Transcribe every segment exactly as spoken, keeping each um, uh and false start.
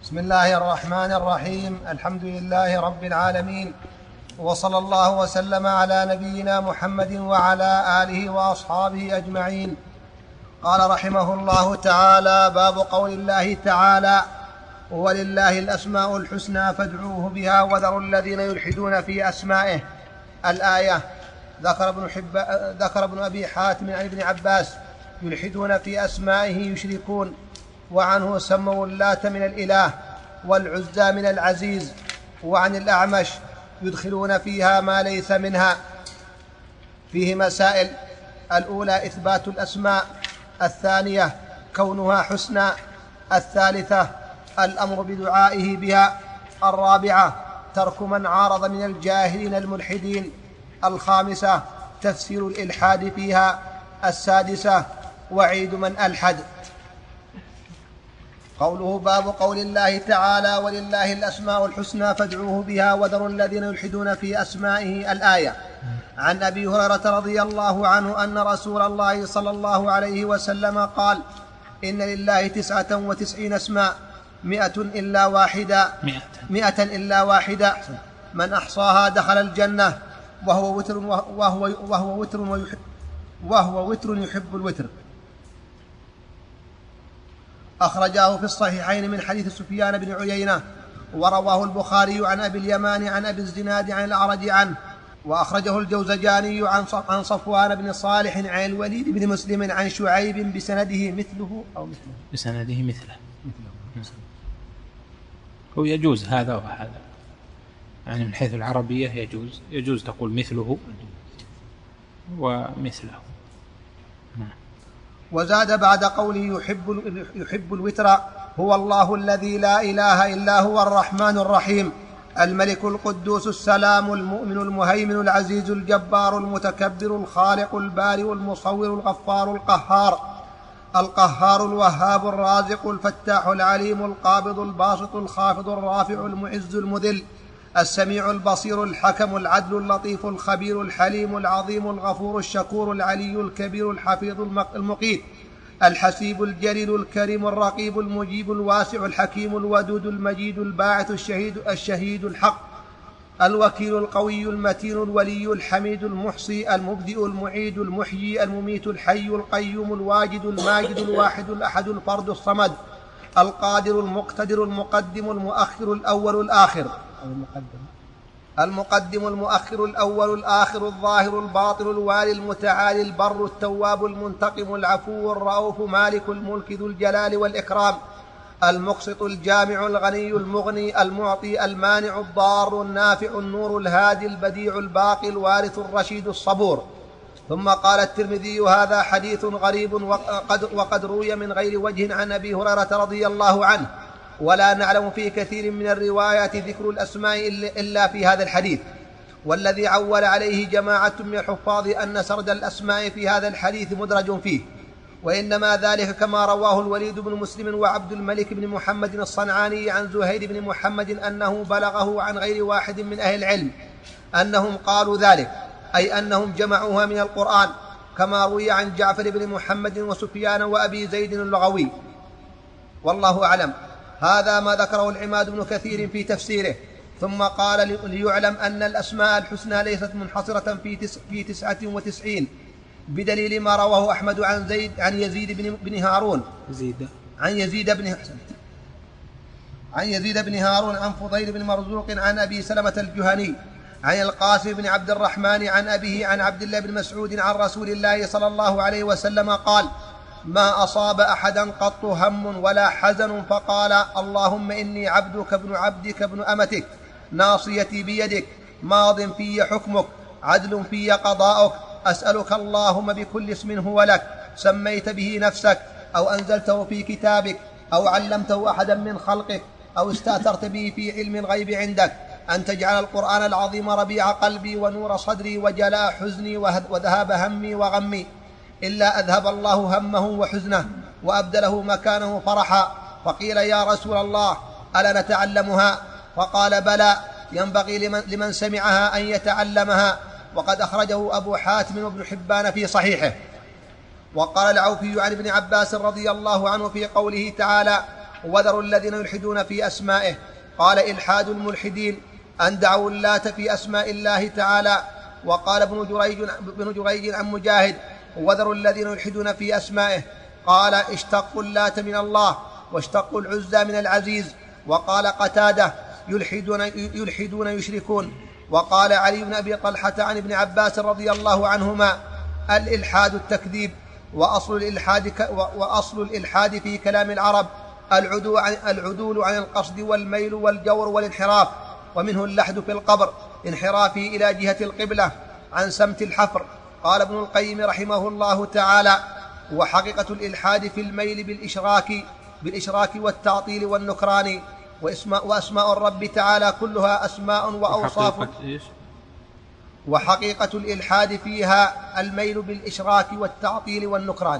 بسم الله الرحمن الرحيم. الحمد لله رب العالمين، وصلى الله وسلم على نبينا محمد وعلى آله وأصحابه أجمعين. قال رحمه الله تعالى: باب قول الله تعالى: ولله الأسماء الحسنى فادعوه بها وذروا الذين يلحدون في أسمائه. الآية. ذكر ابن, حب... ذكر ابن أبي حاتم عن ابن عباس: يلحدون في أسمائه يشركون. وعنه: سموا اللات من الإله والعزى من العزيز. وعن الأعمش: يدخلون فيها ما ليس منها. فيه مسائل: الأولى إثبات الأسماء، الثانية كونها حسنى، الثالثة الأمر بدعائه بها، الرابعة ترك من عارض من الجاهلين الملحدين، الخامسة تفسير الإلحاد فيها، السادسة وعيد من ألحد. قوله: باب قول الله تعالى: ولله الأسماء الحسنى فادعوه بها وذروا الذين يلحدون في أسمائه. الآية. عن أبي هريرة رضي الله عنه أن رسول الله صلى الله عليه وسلم قال: إن لله تسعة وتسعين اسما مئة إلا واحدة مئة إلا واحدة من أحصاها دخل الجنة وهو وتر وهو وهو وتر ويحب وهو وتر يحب الوتر. أخرجاه في الصحيحين من حديث سفيان بن عيينة، ورواه البخاري عن أبي اليمان عن أبي الزناد عن الأعرج عنه، وأخرجه الجوزجاني عن صفوان بن صالح عن الوليد بن مسلم عن شعيب بسنده مثله أو مثله بسنده مثله هو يجوز هذا وهذا، يعني من حيث العربية يجوز يجوز تقول مثله ومثله. وزاد بعد قوله يحب, يحب الوتر: هو الله الذي لا إله إلا هو الرحمن الرحيم الملك القدوس السلام المؤمن المهيمن العزيز الجبار المتكبر الخالق البارئ المصور الغفار القهار القهار الوهاب الرازق الفتاح العليم القابض الباسط الخافض الرافع المعز المذل السميع البصير الحكم العدل اللطيف الخبير الحليم العظيم الغفور الشكور العلي الكبير الحفيظ المقيت الحسيب الجليل الكريم الرقيب المجيب الواسع الحكيم الودود المجيد الباعث الشهيد الشهيد الحق الوكيل القوي المتين الولي الحميد المحصي المبدئ المعيد المحيي المميت الحي القيوم الواجد الماجد الواحد الأحد الفرد الصمد القادر المقتدر المقدم المؤخر الأول الآخر المقدم المقدم المؤخر الأول الآخر الظاهر الباطن الوالي المتعالي البر التواب المنتقم العفو الرؤوف مالك الملك ذو الجلال والإكرام المقسط الجامع الغني المغني المعطي المانع الضار النافع النور الهادي البديع الباقي الوارث الرشيد الصبور. ثم قال الترمذي: هذا حديث غريب وقد, وقد روي من غير وجه عن أبي هريرة رضي الله عنه، ولا نعلم في كثير من الروايات ذكر الأسماء إلا في هذا الحديث. والذي عول عليه جماعة من الحفاظ أن سرد الأسماء في هذا الحديث مدرج فيه، وإنما ذلك كما رواه الوليد بن مسلم وعبد الملك بن محمد الصنعاني عن زهير بن محمد أنه بلغه عن غير واحد من أهل العلم أنهم قالوا ذلك، أي أنهم جمعوها من القرآن، كما روي عن جعفر بن محمد وسفيان وأبي زيد اللغوي. والله أعلم. هذا ما ذكره العماد بن كثير في تفسيره. ثم قال: ليعلم أن الأسماء الحسنى ليست منحصرة في, تس في تسعة وتسعين، بدليل ما رواه أحمد عن, زيد عن يزيد بن, بن هارون زيد. عن يزيد بن عن يزيد بن هارون عن فضيل بن مرزوق عن أبي سلمة الجهني عن القاسم بن عبد الرحمن عن أبيه عن عبد الله بن مسعود عن رسول الله صلى الله عليه وسلم قال: ما أصاب أحدا قط هم ولا حزن فقال: اللهم إني عبدك ابن عبدك ابن أمتك ناصيتي بيدك ماض في حكمك عدل في قضاؤك أسألك اللهم بكل اسم هو لك سميت به نفسك أو أنزلته في كتابك أو علمته أحدا من خلقك أو استأثرت به في علم الغيب عندك أن تجعل القرآن العظيم ربيع قلبي ونور صدري وجلاء حزني وذهاب همي وغمي، إلا أذهب الله همه وحزنه وأبدله مكانه فرحا. فقيل: يا رسول الله ألا نتعلمها؟ فقال: بلى، ينبغي لمن, لمن سمعها أن يتعلمها. وقد أخرجه أبو حاتم وابن حبان في صحيحه. وقال العوفي عن ابن عباس رضي الله عنه في قوله تعالى: وذروا الذين يلحدون في أسمائه. قال إلحاد الملحدين أن دعوا اللات في أسماء الله تعالى. وقال ابن جريج, ابن جريج عن مجاهد وذروا الذين يلحدون في أسمائه قال اشتقوا اللات من الله واشتقوا العزى من العزيز. وقال قتادة يلحدون, يلحدون يشركون. وقال علي بن أبي طلحة عن ابن عباس رضي الله عنهما الإلحاد التكذيب، وأصل الإلحاد, وأصل الإلحاد في كلام العرب العدول عن القصد والميل والجور والانحراف، ومنه اللحد في القبر انحرافي إلى جهة القبلة عن سمت الحفر. قال ابن القيم رحمه الله تعالى وحقيقة الإلحاد في الميل بالإشراك, بالإشراك والتعطيل والنكران. واسماء, وأسماء الرب تعالى كلها أسماء وأوصاف. وحقيقة الإلحاد فيها الميل بالإشراك والتعطيل والنكران.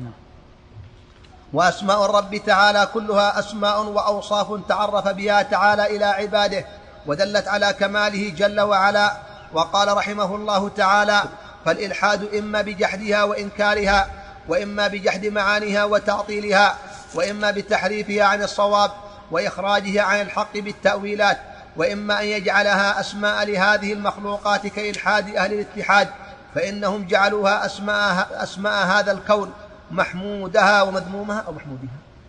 وأسماء الرب تعالى كلها أسماء وأوصاف تعرف بها تعالى إلى عباده ودلت على كماله جل وعلا. وقال رحمه الله تعالى فالإلحاد إما بجحدها وإنكارها، وإما بجحد معانيها وتعطيلها، وإما بتحريفها عن الصواب وإخراجها عن الحق بالتأويلات، وإما أن يجعلها أسماء لهذه المخلوقات كإلحاد أهل الاتحاد، فإنهم جعلوها أسماء, أسماء هذا الكون محمودها ومذمومها أو محمودها.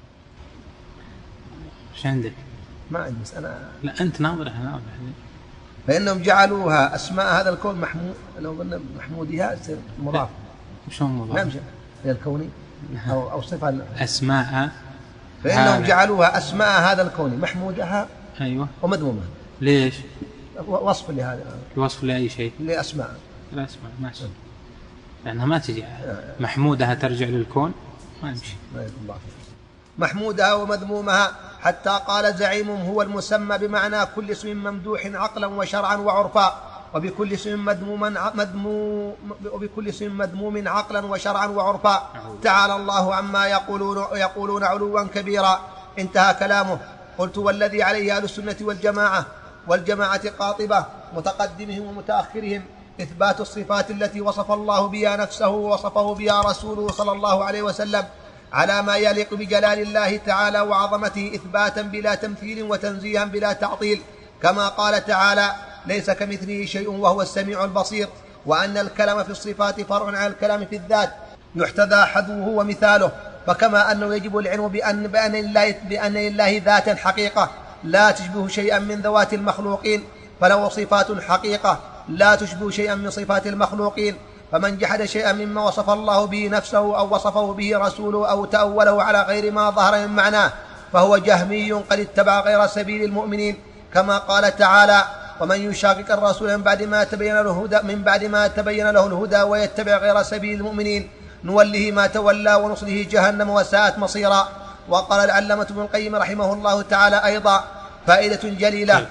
ايش عندك؟ ما عندي أنا. لا أنت ناظر احنا ناظر. فإنهم جعلوها أسماء هذا الكون محمود، لو قلنا محمودها يصير مضاف. شلون مضاف؟ نمشي إلى الكوني أو أو صفة أسماء. فإنهم جعلوها أسماء هذا الكون محمودها أيوة ومذمومها. ليش؟ وصف لهذا. الوصف لأي شيء؟ لأسماء. لا أسماء ما أسماء. لأنها ما تجي محمودها ترجع للكون ما يمشي. محمودها ومذمومها حتى قال زعيمهم هو المسمى بمعنى كل اسم ممدوح عقلا وشرعا وعرفا، وبكل اسم مذموما مذموم وبكل اسم مذموم عقلا وشرعا وعرفا. تعالى الله عما يقولون يقولون علوا كبيرا. انتهى كلامه. قلت والذي عليه أهل السنة والجماعة والجماعة قاطبة متقدمهم ومتأخرهم إثبات الصفات التي وصف الله بها نفسه ووصفه بها رسوله صلى الله عليه وسلم على ما يليق بجلال الله تعالى وعظمته، إثباتا بلا تمثيل وتنزيها بلا تعطيل، كما قال تعالى ليس كمثله شيء وهو السميع البصير. وأن الكلام في الصفات فرع عن الكلام في الذات يحتذى حذوه ومثاله. فكما أنه يجب العلم بأن, بأن, لله بأن لله ذاتا حقيقة لا تشبه شيئا من ذوات المخلوقين، فله صفات حقيقة لا تشبه شيئا من صفات المخلوقين. فمن جحد شيئا مما وصف الله به نفسه أو وصفه به رسوله أو تأوله على غير ما ظهر من معناه فهو جهمي قد اتبع غير سبيل المؤمنين، كما قال تعالى ومن يشاقق الرسول من بعد ما تبين له الهدى من بعد ما تبين له الهدى ويتبع غير سبيل المؤمنين نوله ما تولى ونصله جهنم وساءت مصيرا. وقال العلامة ابن القيم رحمه الله تعالى أيضا فائدة جليلة.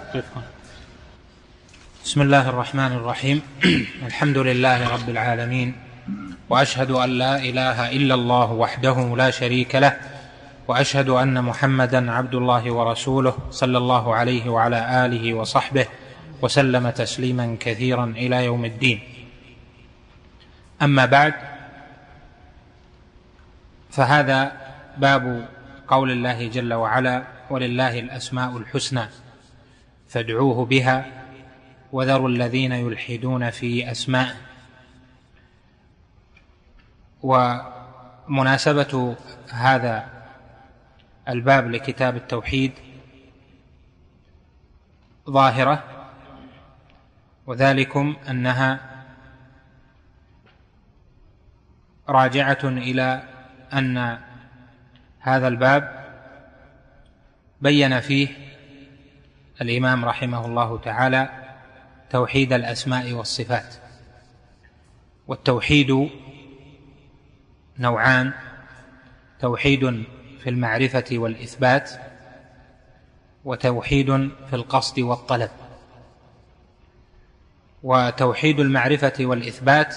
بسم الله الرحمن الرحيم. الحمد لله رب العالمين، وأشهد أن لا إله إلا الله وحده لا شريك له، وأشهد أن محمدا عبد الله ورسوله صلى الله عليه وعلى آله وصحبه وسلم تسليما كثيرا إلى يوم الدين. أما بعد، فهذا باب قول الله جل وعلا ولله الأسماء الحسنى فادعوه بها وذروا الذين يلحدون في أسماء. ومناسبة هذا الباب لكتاب التوحيد ظاهرة، وذلكم أنها راجعة إلى أن هذا الباب بين فيه الإمام رحمه الله تعالى توحيد الأسماء والصفات. والتوحيد نوعان: توحيد في المعرفة والإثبات، وتوحيد في القصد والطلب. وتوحيد المعرفة والإثبات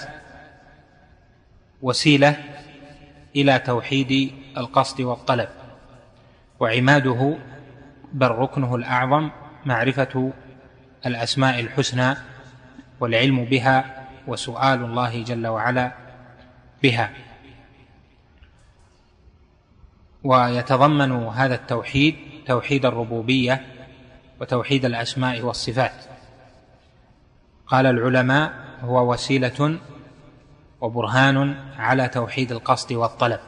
وسيلة إلى توحيد القصد والطلب، وعماده بل ركنه الأعظم معرفة الأسماء الحسنى والعلم بها وسؤال الله جل وعلا بها. ويتضمن هذا التوحيد توحيد الربوبية وتوحيد الأسماء والصفات. قال العلماء: هو وسيلة وبرهان على توحيد القصد والطلب.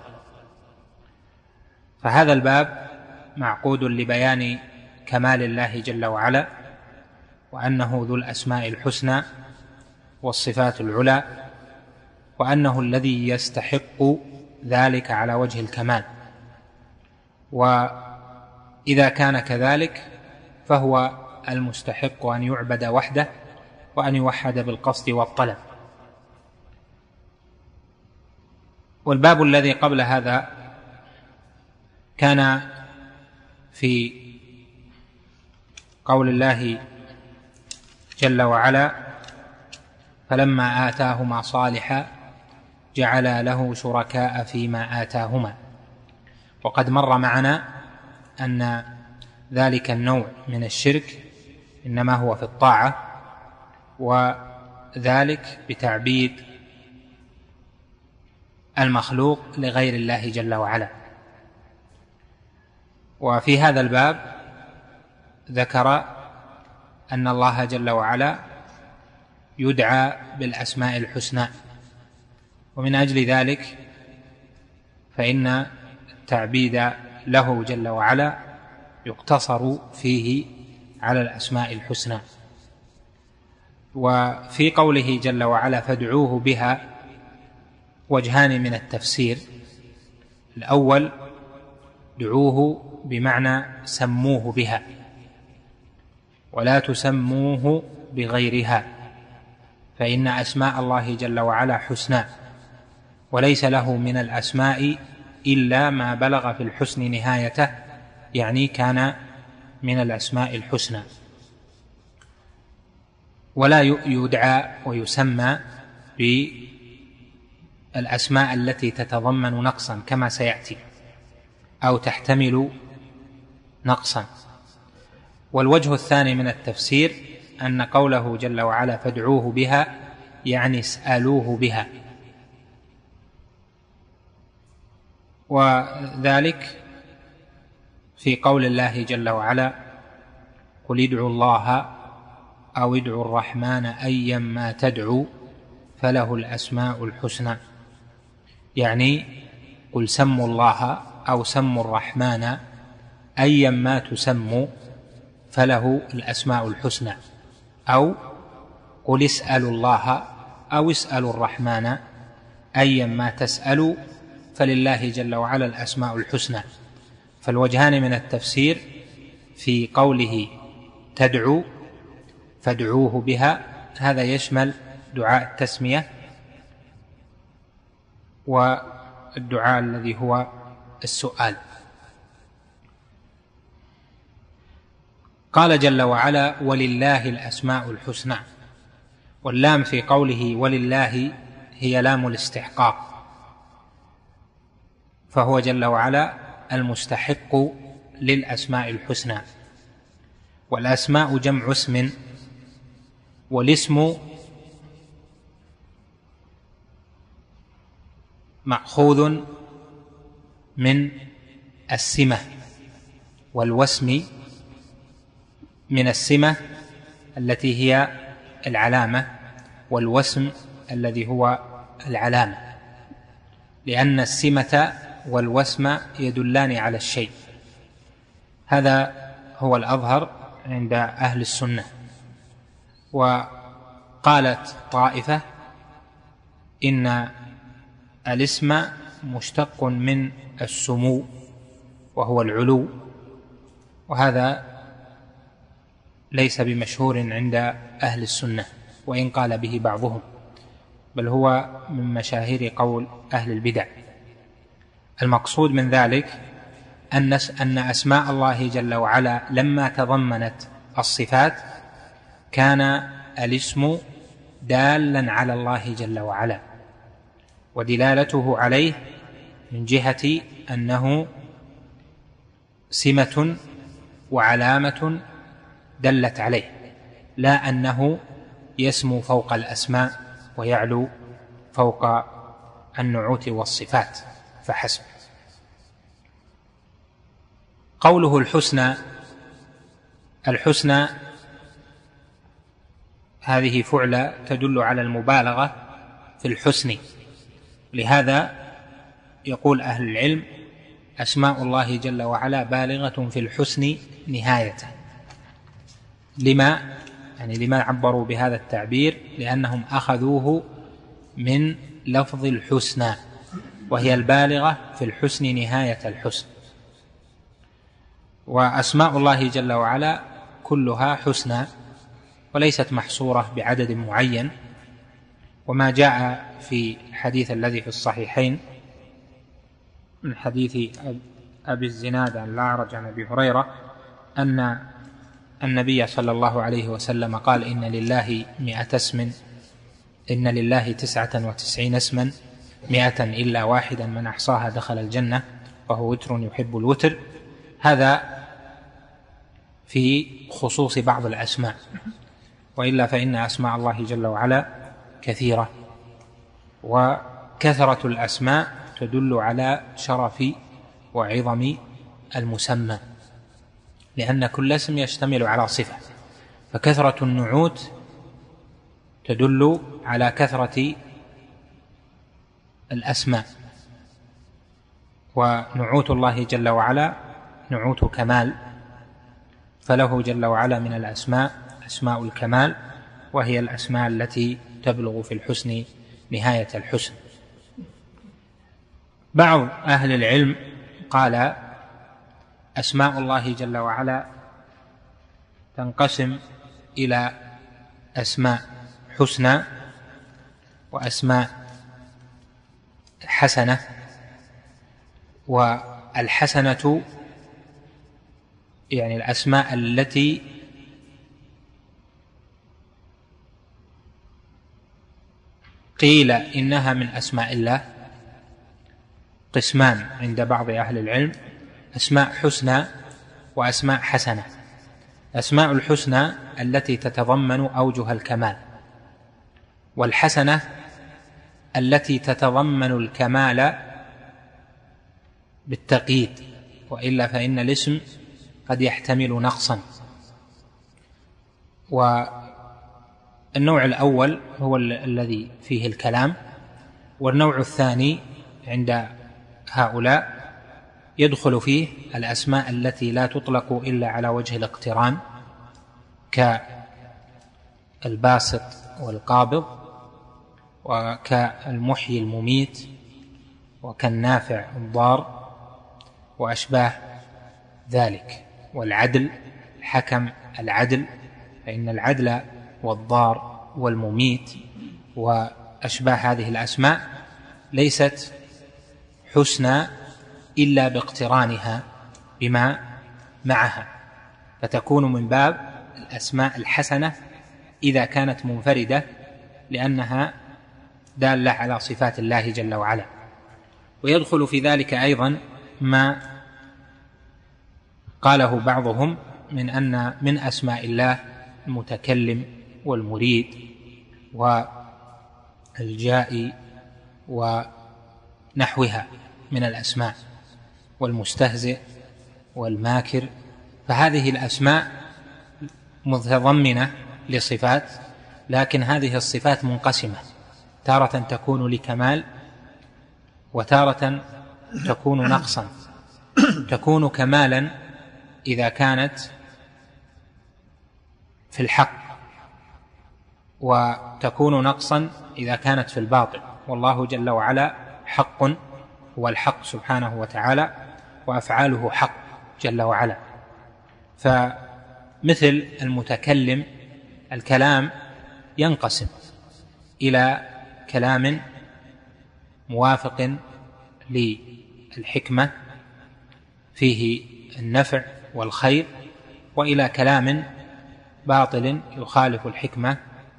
فهذا الباب معقود لبيان كمال الله جل وعلا، وأنه ذو الأسماء الحسنى والصفات العلى، وأنه الذي يستحق ذلك على وجه الكمال. وإذا كان كذلك فهو المستحق أن يعبد وحده وأن يوحد بالقصد والطلب. والباب الذي قبل هذا كان في قول الله جل وعلا: فلما آتاهما صالحا جعل له شركاء فيما آتاهما. وقد مر معنا أن ذلك النوع من الشرك إنما هو في الطاعة، وذلك بتعبيد المخلوق لغير الله جل وعلا. وفي هذا الباب ذكر أن الله جل وعلا يدعى بالأسماء الحسنى، ومن أجل ذلك فإن التعبيد له جل وعلا يقتصر فيه على الأسماء الحسنى. وفي قوله جل وعلا: فادعوه بها، وجهان من التفسير. الأول: دعوه بمعنى سموه بها، ولا تسموه بغيرها، فإن أسماء الله جل وعلا حسنى، وليس له من الأسماء إلا ما بلغ في الحسن نهايته، يعني كان من الأسماء الحسنى. ولا يدعى ويسمى بالأسماء التي تتضمن نقصا كما سيأتي، أو تحتمل نقصا. والوجه الثاني من التفسير أن قوله جل وعلا: فادعوه بها، يعني اسألوه بها. وذلك في قول الله جل وعلا: قل ادعوا الله أو ادعوا الرحمن أيما تدعوا فله الأسماء الحسنى، يعني قل سموا الله أو سموا الرحمن أيما تسموا فله الأسماء الحسنى، أو قل اسألوا الله أو اسألوا الرحمن أيما تسألوا فلله جل وعلا الأسماء الحسنى. فالوجهان من التفسير في قوله تدعو فادعوه بها، هذا يشمل دعاء التسمية والدعاء الذي هو السؤال. قال جل وعلا: ولله الأسماء الحسنى. واللام في قوله ولله هي لام الاستحقاق، فهو جل وعلا المستحق للأسماء الحسنى. والأسماء جمع اسم، والاسم مأخوذ من السمة، والوسم من السمة التي هي العلامة، والوسم الذي هو العلامة، لأن السمة والوسم يدلان على الشيء. هذا هو الأظهر عند أهل السنة. وقالت طائفة إن الاسم مشتق من السمو وهو العلو، وهذا ليس بمشهور عند أهل السنة، وإن قال به بعضهم، بل هو من مشاهير قول أهل البدع. المقصود من ذلك أن أسماء الله جل وعلا لما تضمنت الصفات كان الاسم دالا على الله جل وعلا، ودلالته عليه من جهة أنه سمة وعلامة دلت عليه، لا أنه يسمو فوق الأسماء ويعلو فوق النعوت والصفات فحسب. قوله الحسنى، الحسنى هذه فعلة تدل على المبالغة في الحسن، لهذا يقول أهل العلم أسماء الله جل وعلا بالغة في الحسن نهاية. لما يعني لما عبروا بهذا التعبير؟ لأنهم أخذوه من لفظ الحسنى، وهي البالغة في الحسن نهاية الحسن. وأسماء الله جل وعلا كلها حسنى وليست محصورة بعدد معين. وما جاء في الحديث الذي في الصحيحين من حديث أبي الزناد عن الأعرج عن أبي هريرة أن النبي صلى الله عليه وسلم قال: إن لله مئة اسم، إن لله تسعة وتسعين اسما مئة إلا واحدا من أحصاها دخل الجنة وهو وتر يحب الوتر. هذا في خصوص بعض الأسماء، وإلا فإن أسماء الله جل وعلا كثيرة، وكثرة الأسماء تدل على شرف وعظم المسمى، لأن كل اسم يشتمل على صفة، فكثرة النعوت تدل على كثرة الأسماء. ونعوت الله جل وعلا نعوت كمال، فله جل وعلا من الأسماء أسماء الكمال، وهي الأسماء التي تبلغ في الحسن نهاية الحسن. بعض أهل العلم قال: أسماء الله جل وعلا تنقسم إلى أسماء حسنى وأسماء حسنة. والحسنة يعني الأسماء التي قيل إنها من أسماء الله قسمان عند بعض أهل العلم: أسماء حسنى وأسماء حسنة. أسماء الحسنى التي تتضمن أوجه الكمال، والحسنة التي تتضمن الكمال بالتقييد، وإلا فإن الاسم قد يحتمل نقصا. والنوع الأول هو الذي فيه الكلام، والنوع الثاني عند هؤلاء يدخل فيه الأسماء التي لا تطلق إلا على وجه الاقتران، كالباسط والقابض، وكالمحيي المميت، وكالنافع الضار، وأشباه ذلك، والعدل الحكم العدل، فإن العدل والضار والمميت وأشباه هذه الأسماء ليست حسنى إلا باقترانها بما معها، فتكون من باب الأسماء الحسنة إذا كانت منفردة، لأنها دالة على صفات الله جل وعلا. ويدخل في ذلك أيضا ما قاله بعضهم من أن من أسماء الله المتكلم والمريد والجائي ونحوها من الأسماء، والمستهزئ والماكر. فهذه الأسماء متضمنة لصفات، لكن هذه الصفات منقسمة، تارة تكون لكمال وتارة تكون نقصا. تكون كمالا إذا كانت في الحق، وتكون نقصا إذا كانت في الباطل. والله جل وعلا حق، هو الحق سبحانه وتعالى، وأفعاله حق جل وعلا. فمثل المتكلم، الكلام ينقسم إلى كلام موافق للحكمة فيه النفع والخير، وإلى كلام باطل يخالف الحكمة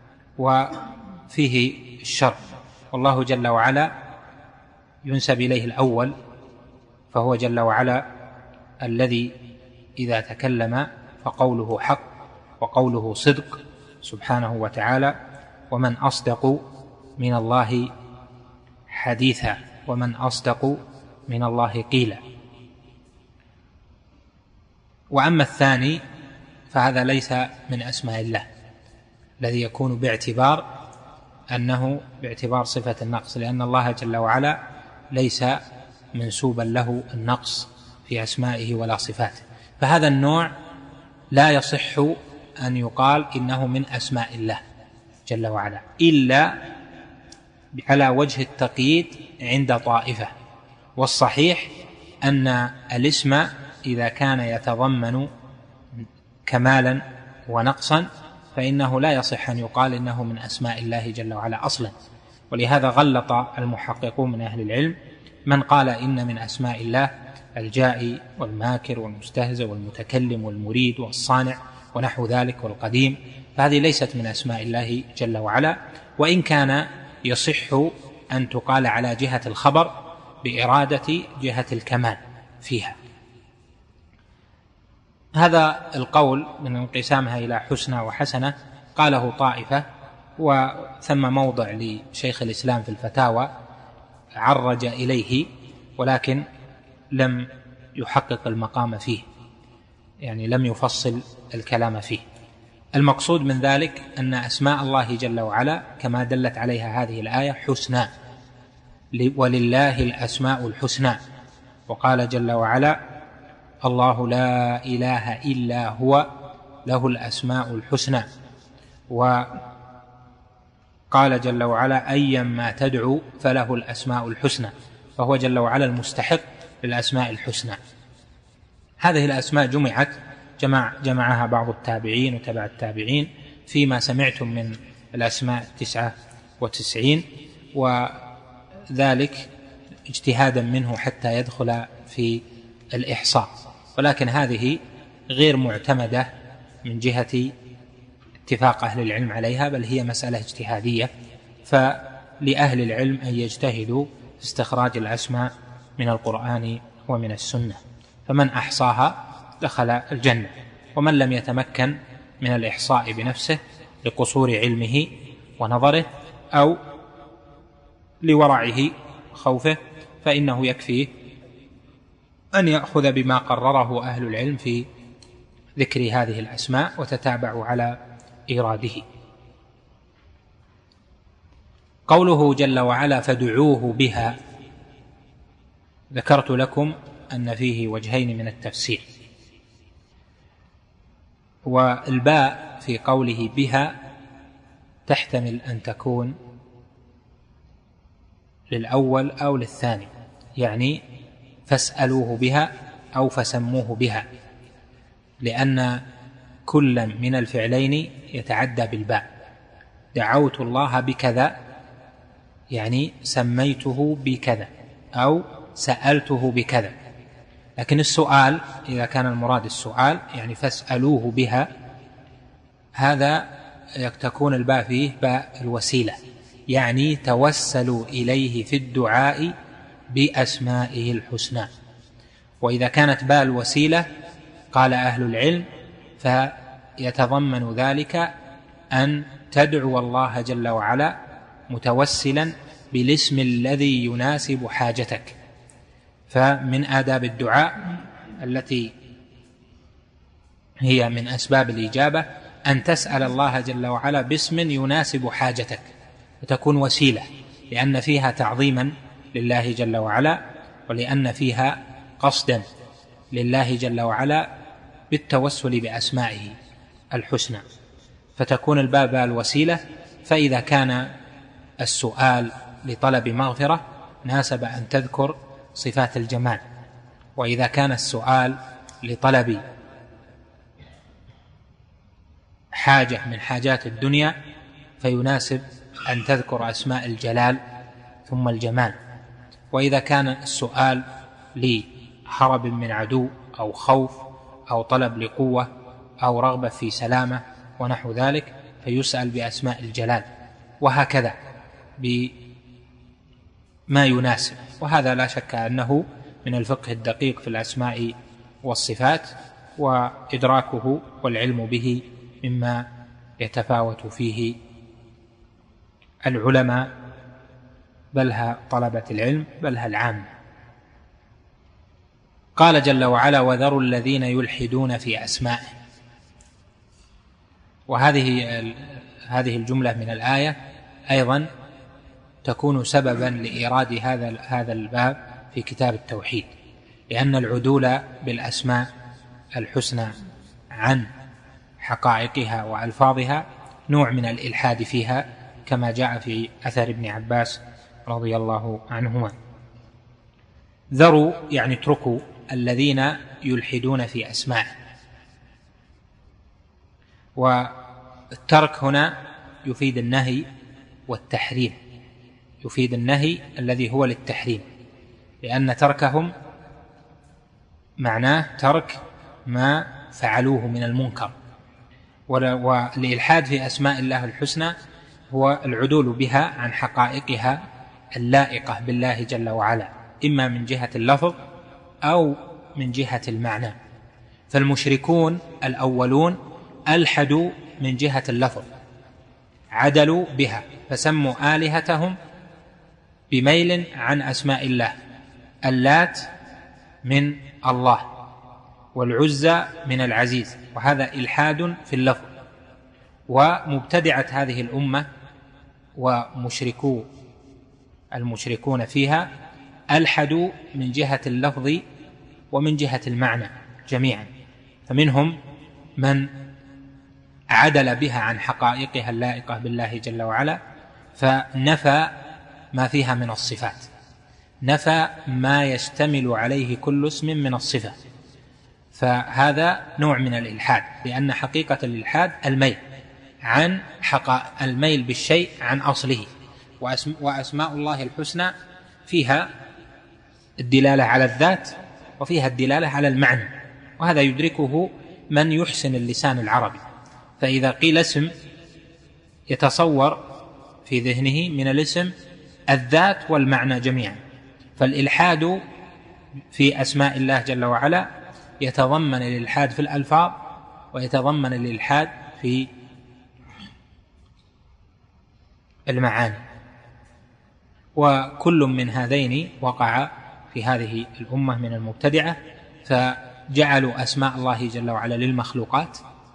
وفيه الشر. والله جل وعلا ينسب إليه الأول، فهو جل وعلا الذي إذا تكلم فقوله حق وقوله صدق سبحانه وتعالى. ومن أصدق من الله حديثا، ومن أصدق من الله قيلا. وأما الثاني فهذا ليس من أسماء الله، الذي يكون باعتبار أنه باعتبار صفة النقص، لأن الله جل وعلا ليس منسوبا له النقص في أسمائه ولا صفاته، فهذا النوع لا يصح أن يقال إنه من أسماء الله جل وعلا إلا على وجه التقييد عند طائفة. والصحيح أن الاسم إذا كان يتضمن كمالا ونقصا فإنه لا يصح أن يقال إنه من أسماء الله جل وعلا أصلا. ولهذا غلط المحققون من أهل العلم من قال إن من أسماء الله الجائي والماكر والمستهزئ والمتكلم والمريد والصانع ونحو ذلك والقديم، فهذه ليست من أسماء الله جل وعلا، وإن كان يصح أن تقال على جهة الخبر بإرادة جهة الكمال فيها. هذا القول من انقسامها إلى حسنى وحسنة قاله طائفة، وثم موضع لشيخ الإسلام في الفتاوى عرج إليه ولكن لم يحقق المقام فيه، يعني لم يفصل الكلام فيه. المقصود من ذلك أن أسماء الله جل وعلا كما دلت عليها هذه الآية حسنى، ولله الأسماء الحسنى، وقال جل وعلا الله لا إله إلا هو له الأسماء الحسنى، وقال جل وعلا أيما تدعو فله الأسماء الحسنى، فهو جل وعلا المستحق للأسماء الحسنى. هذه الأسماء جمعت جمع جمعها بعض التابعين وتبع التابعين فيما سمعتم من الأسماء التسعة وتسعين، وذلك اجتهادا منه حتى يدخل في الإحصاء، ولكن هذه غير معتمدة من جهة اتفاق أهل العلم عليها، بل هي مسألة اجتهادية، فلأهل العلم أن يجتهدوا في استخراج الأسماء من القرآن ومن السنة، فمن أحصاها دخل الجنة، ومن لم يتمكن من الإحصاء بنفسه لقصور علمه ونظره أو لورعه خوفه فإنه يكفيه أن يأخذ بما قرره أهل العلم في ذكر هذه الأسماء وتتابع على إيراده. قوله جل وعلا فادعوه بها، ذكرت لكم أن فيه وجهين من التفسير، والباء في قوله بها تحتمل أن تكون للأول أو للثاني، يعني فاسألوه بها أو فسموه بها، لأن كل من الفعلين يتعدى بالباء. دعوت الله بكذا يعني سميته بكذا أو سألته بكذا، لكن السؤال إذا كان المراد السؤال يعني فاسألوه بها، هذا تكون الباء فيه باء الوسيلة، يعني توسلوا إليه في الدعاء بأسمائه الحسنى. وإذا كانت باء الوسيلة قال أهل العلم فيتضمن ذلك أن تدعو الله جل وعلا متوسلا بالاسم الذي يناسب حاجتك. فمن آداب الدعاء التي هي من أسباب الإجابة أن تسأل الله جل وعلا باسم يناسب حاجتك، وتكون وسيلة، لأن فيها تعظيما لله جل وعلا، ولأن فيها قصدا لله جل وعلا بالتوسل بأسمائه الحسنى، فتكون الباب الوسيلة. فإذا كان السؤال لطلب مغفرة ناسب أن تذكر صفات الجمال، وإذا كان السؤال لطلب حاجة من حاجات الدنيا فيناسب أن تذكر أسماء الجلال ثم الجمال. وإذا كان السؤال لهرب من عدو أو خوف أو طلب لقوة أو رغبة في سلامة ونحو ذلك فيسأل بأسماء الجلال، وهكذا بما يناسب. وهذا لا شك أنه من الفقه الدقيق في الأسماء والصفات، وإدراكه والعلم به مما يتفاوت فيه العلماء بلها طلبة العلم بلها العامة. قال جل وعلا: وذروا الذين يلحدون في أسمائه. وهذه هذه الجملة من الآية أيضا تكون سببا لإيراد هذا هذا الباب في كتاب التوحيد، لأن العدول بالأسماء الحسنى عن حقائقها وألفاظها نوع من الإلحاد فيها، كما جاء في أثر ابن عباس رضي الله عنهما. ذروا يعني اتركوا الذين يلحدون في أسمائه. والترك هنا يفيد النهي والتحريم، يفيد النهي الذي هو للتحريم، لأن تركهم معناه ترك ما فعلوه من المنكر. والإلحاد في أسماء الله الحسنى هو العدول بها عن حقائقها اللائقة بالله جل وعلا، إما من جهة اللفظ أو من جهة المعنى. فالمشركون الأولون ألحدوا من جهة اللفظ، عدلوا بها، فسموا آلهتهم بميل عن أسماء الله، اللات من الله والعزى من العزيز، وهذا إلحاد في اللفظ. ومبتدعة هذه الأمة ومشركو المشركون فيها ألحدوا من جهة اللفظ ومن جهة المعنى جميعا، فمنهم من عدل بها عن حقائقها اللائقة بالله جل وعلا، فنفى ما فيها من الصفات، نفى ما يشتمل عليه كل اسم من الصفة، فهذا نوع من الإلحاد، لأن حقيقة الإلحاد الميل عن حقائق، الميل بالشيء عن أصله. وأسماء الله الحسنى فيها الدلالة على الذات وفيها الدلالة على المعنى، وهذا يدركه من يحسن اللسان العربي. فإذا قيل اسم يتصور في ذهنه من الاسم الذات والمعنى جميعا. فالإلحاد في أسماء الله جل وعلا يتضمن الإلحاد في الألفاظ ويتضمن الإلحاد في المعاني، وكل من هذين وقع في هذه الأمة من المبتدعة، فجعلوا أسماء الله جل وعلا للمخلوقات.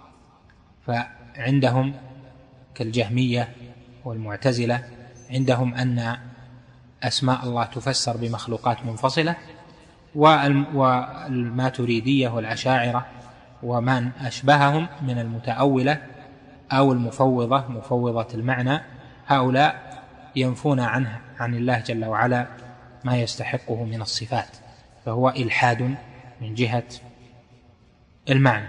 فعندهم كالجهمية والمعتزلة عندهم أن أسماء الله تفسر بمخلوقات منفصلة، والماتريدية والأشاعرة ومن أشبههم من المتأولة أو المفوضة مفوضة المعنى، هؤلاء ينفون عنه عن الله جل وعلا ما يستحقه من الصفات، فهو إلحاد من جهة المعنى.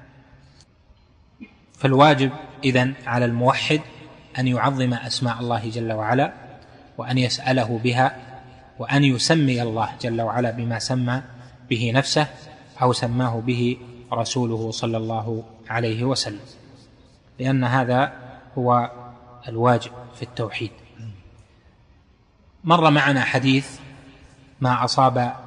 فالواجب إذن على الموحد أن يعظم أسماء الله جل وعلا، وأن يسأله بها، وأن يسمي الله جل وعلا بما سمى به نفسه أو سماه به رسوله صلى الله عليه وسلم، لأن هذا هو الواجب في التوحيد. مر معنا حديث ما أصاب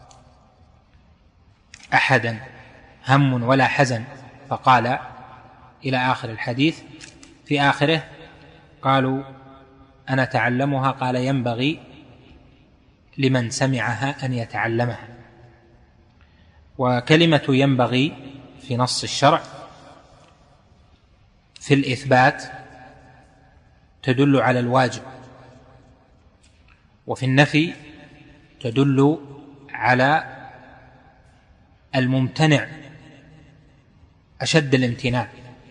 أحدا هم ولا حزن فقال إلى آخر الحديث. في آخره قالوا أنا تعلمها، قال ينبغي لمن سمعها أن يتعلمها. وكلمة ينبغي في نص الشرع في الإثبات تدل على الواجب، وفي النفي تدل على الممتنع أشد الامتناع.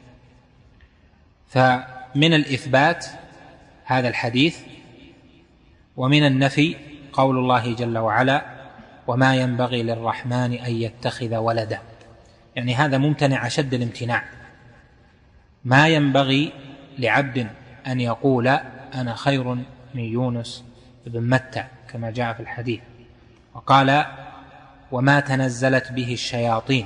فمن الإثبات هذا الحديث، ومن النفي قول الله جل وعلا وما ينبغي للرحمن أن يتخذ ولدا، يعني هذا ممتنع أشد الامتناع. ما ينبغي لعبد أن يقول أنا خير من يونس بن متى كما جاء في الحديث. وقال وما تنزلت به الشياطين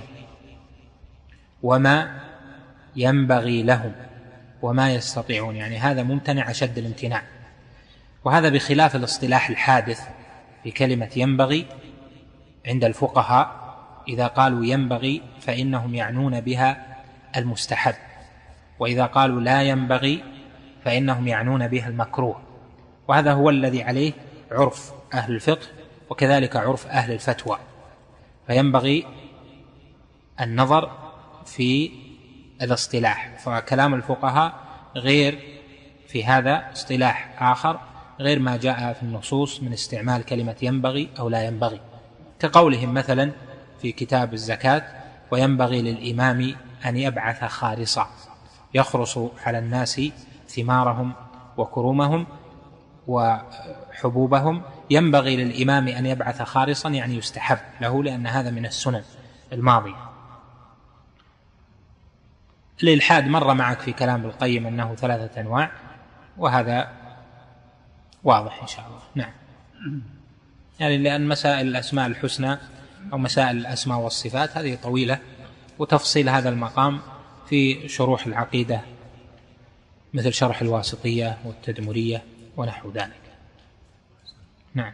وما ينبغي لهم وما يستطيعون، يعني هذا ممتنع أشد الامتناع. وهذا بخلاف الاصطلاح الحادث في كلمة ينبغي عند الفقهاء، إذا قالوا ينبغي فإنهم يعنون بها المستحب، وإذا قالوا لا ينبغي فإنهم يعنون بها المكروه. وهذا هو الذي عليه عرف أهل الفقه وكذلك عرف أهل الفتوى. فينبغي النظر في الاصطلاح، فكلام الفقهاء غير في هذا اصطلاح آخر غير ما جاء في النصوص من استعمال كلمة ينبغي أو لا ينبغي، كقولهم مثلا في كتاب الزكاة: وينبغي للإمام أن يبعث خارصا يخرص على الناس ثمارهم وكرومهم وحبوبهم. ينبغي للإمام أن يبعث خارصا يعني يستحب له، لأن هذا من السنن الماضية. الإلحاد مر معك في كلام القيم أنه ثلاثة أنواع، وهذا واضح إن شاء الله. نعم، يعني لأن مسائل الأسماء الحسنى أو مسائل الأسماء والصفات هذه طويلة، وتفصيل هذا المقام في شروح العقيدة مثل شرح الواسطية والتدمرية ونحو ذلك. نعم.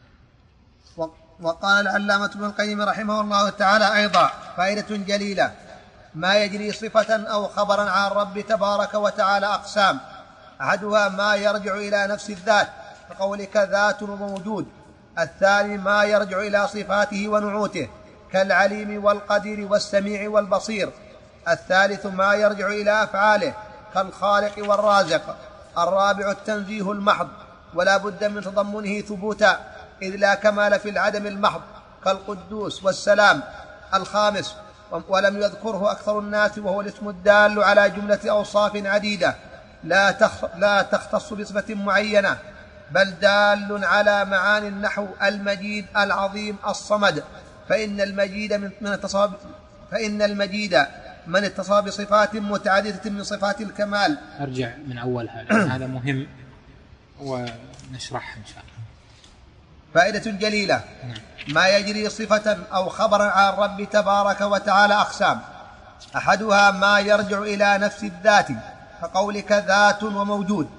وقال العلامة ابن القيم رحمه الله تعالى أيضا فائدة جليلة: ما يجري صفة أو خبرا عن الرب تبارك وتعالى أقسام، أحدها ما يرجع إلى نفس الذات كقولك ذات وموجود، الثاني ما يرجع إلى صفاته ونعوته كالعليم والقدير والسميع والبصير، الثالث ما يرجع إلى أفعاله كالخالق والرازق، الرابع التنزيه المحض ولا بد من تضمنه ثبوتا إذ لا كمال في العدم المحض كالقدوس والسلام، الخامس ولم يذكره أكثر الناس وهو الاسم الدال على جملة أوصاف عديدة لا تختص بصفة معينة بل دال على معاني النحو المجيد العظيم الصمد، فإن المجيد من اتصاب فإن المجيد من اتصى بصفات متعددة من صفات الكمال. أرجع من أولها لأن هذا مهم ونشرحها إن شاء الله. فائدة جليلة: ما يجري صفة أو خبرا عن الرب تبارك وتعالى أقسام، أحدها ما يرجع إلى نفس الذات كقولك ذات وموجود.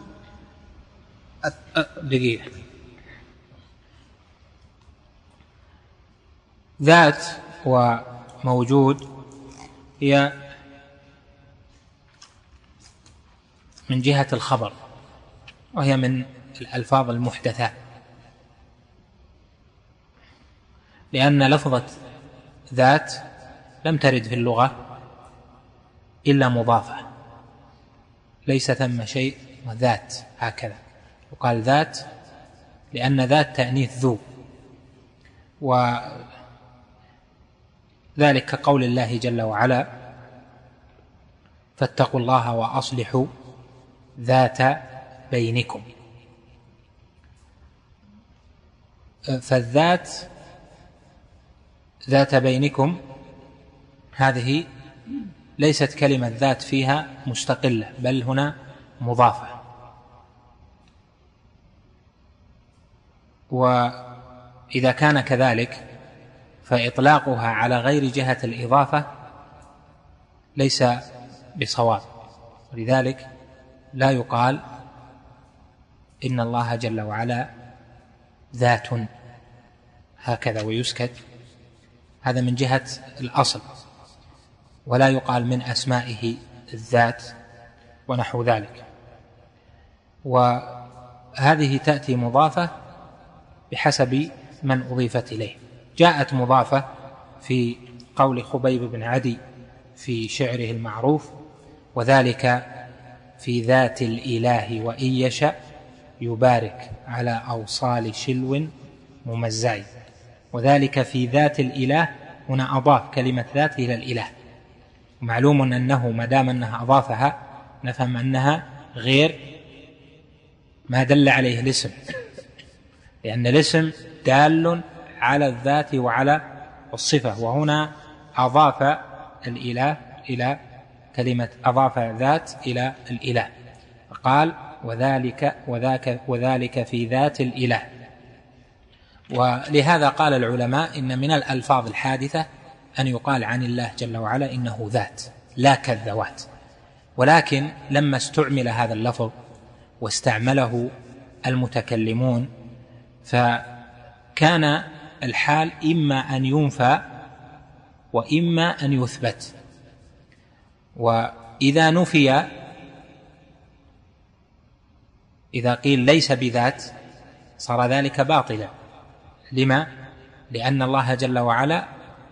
دقيقة، ذات وموجود هي من جهة الخبر، وهي من الألفاظ المحدثة، لأن لفظة ذات لم ترد في اللغة إلا مضافة، ليس ثم شيء وذات هكذا، وقال ذات لأن ذات تأنيث ذو، وذلك كقول الله جل وعلا: فاتقوا الله وأصلحوا ذات بينكم. فالذات ذات بينكم هذه ليست كلمة ذات فيها مستقلة، بل هنا مضافة، وإذا كان كذلك فإطلاقها على غير جهة الإضافة ليس بصواب، ولذلك لا يقال إن الله جل وعلا ذات هكذا ويسكت، هذا من جهة الأصل، ولا يقال من أسمائه الذات ونحو ذلك. وهذه تأتي مضافة بحسب من أضيفت إليه. جاءت مضافة في قول خبيب بن عدي في شعره المعروف: وذلك في ذات الإله وإن يشاء يبارك على أوصال شلو ممزع. وذلك في ذات الإله، هنا أضاف كلمة ذات إلى الإله، ومعلوم أنه ما دام أنها أضافها نفهم أنها غير ما دل عليه الاسم، لأن الاسم دال على الذات وعلى الصفة، وهنا أضاف الإله إلى كلمة أضاف ذات إلى الإله، فقال وذلك, وذاك وذلك في ذات الإله. ولهذا قال العلماء إن من الألفاظ الحادثة أن يقال عن الله جل وعلا إنه ذات لا كالذوات، ولكن لما استعمل هذا اللفظ واستعمله المتكلمون فكان الحال إما أن ينفى وإما أن يثبت، وإذا نفي إذا قيل ليس بذات صار ذلك باطلا. لما؟ لأن الله جل وعلا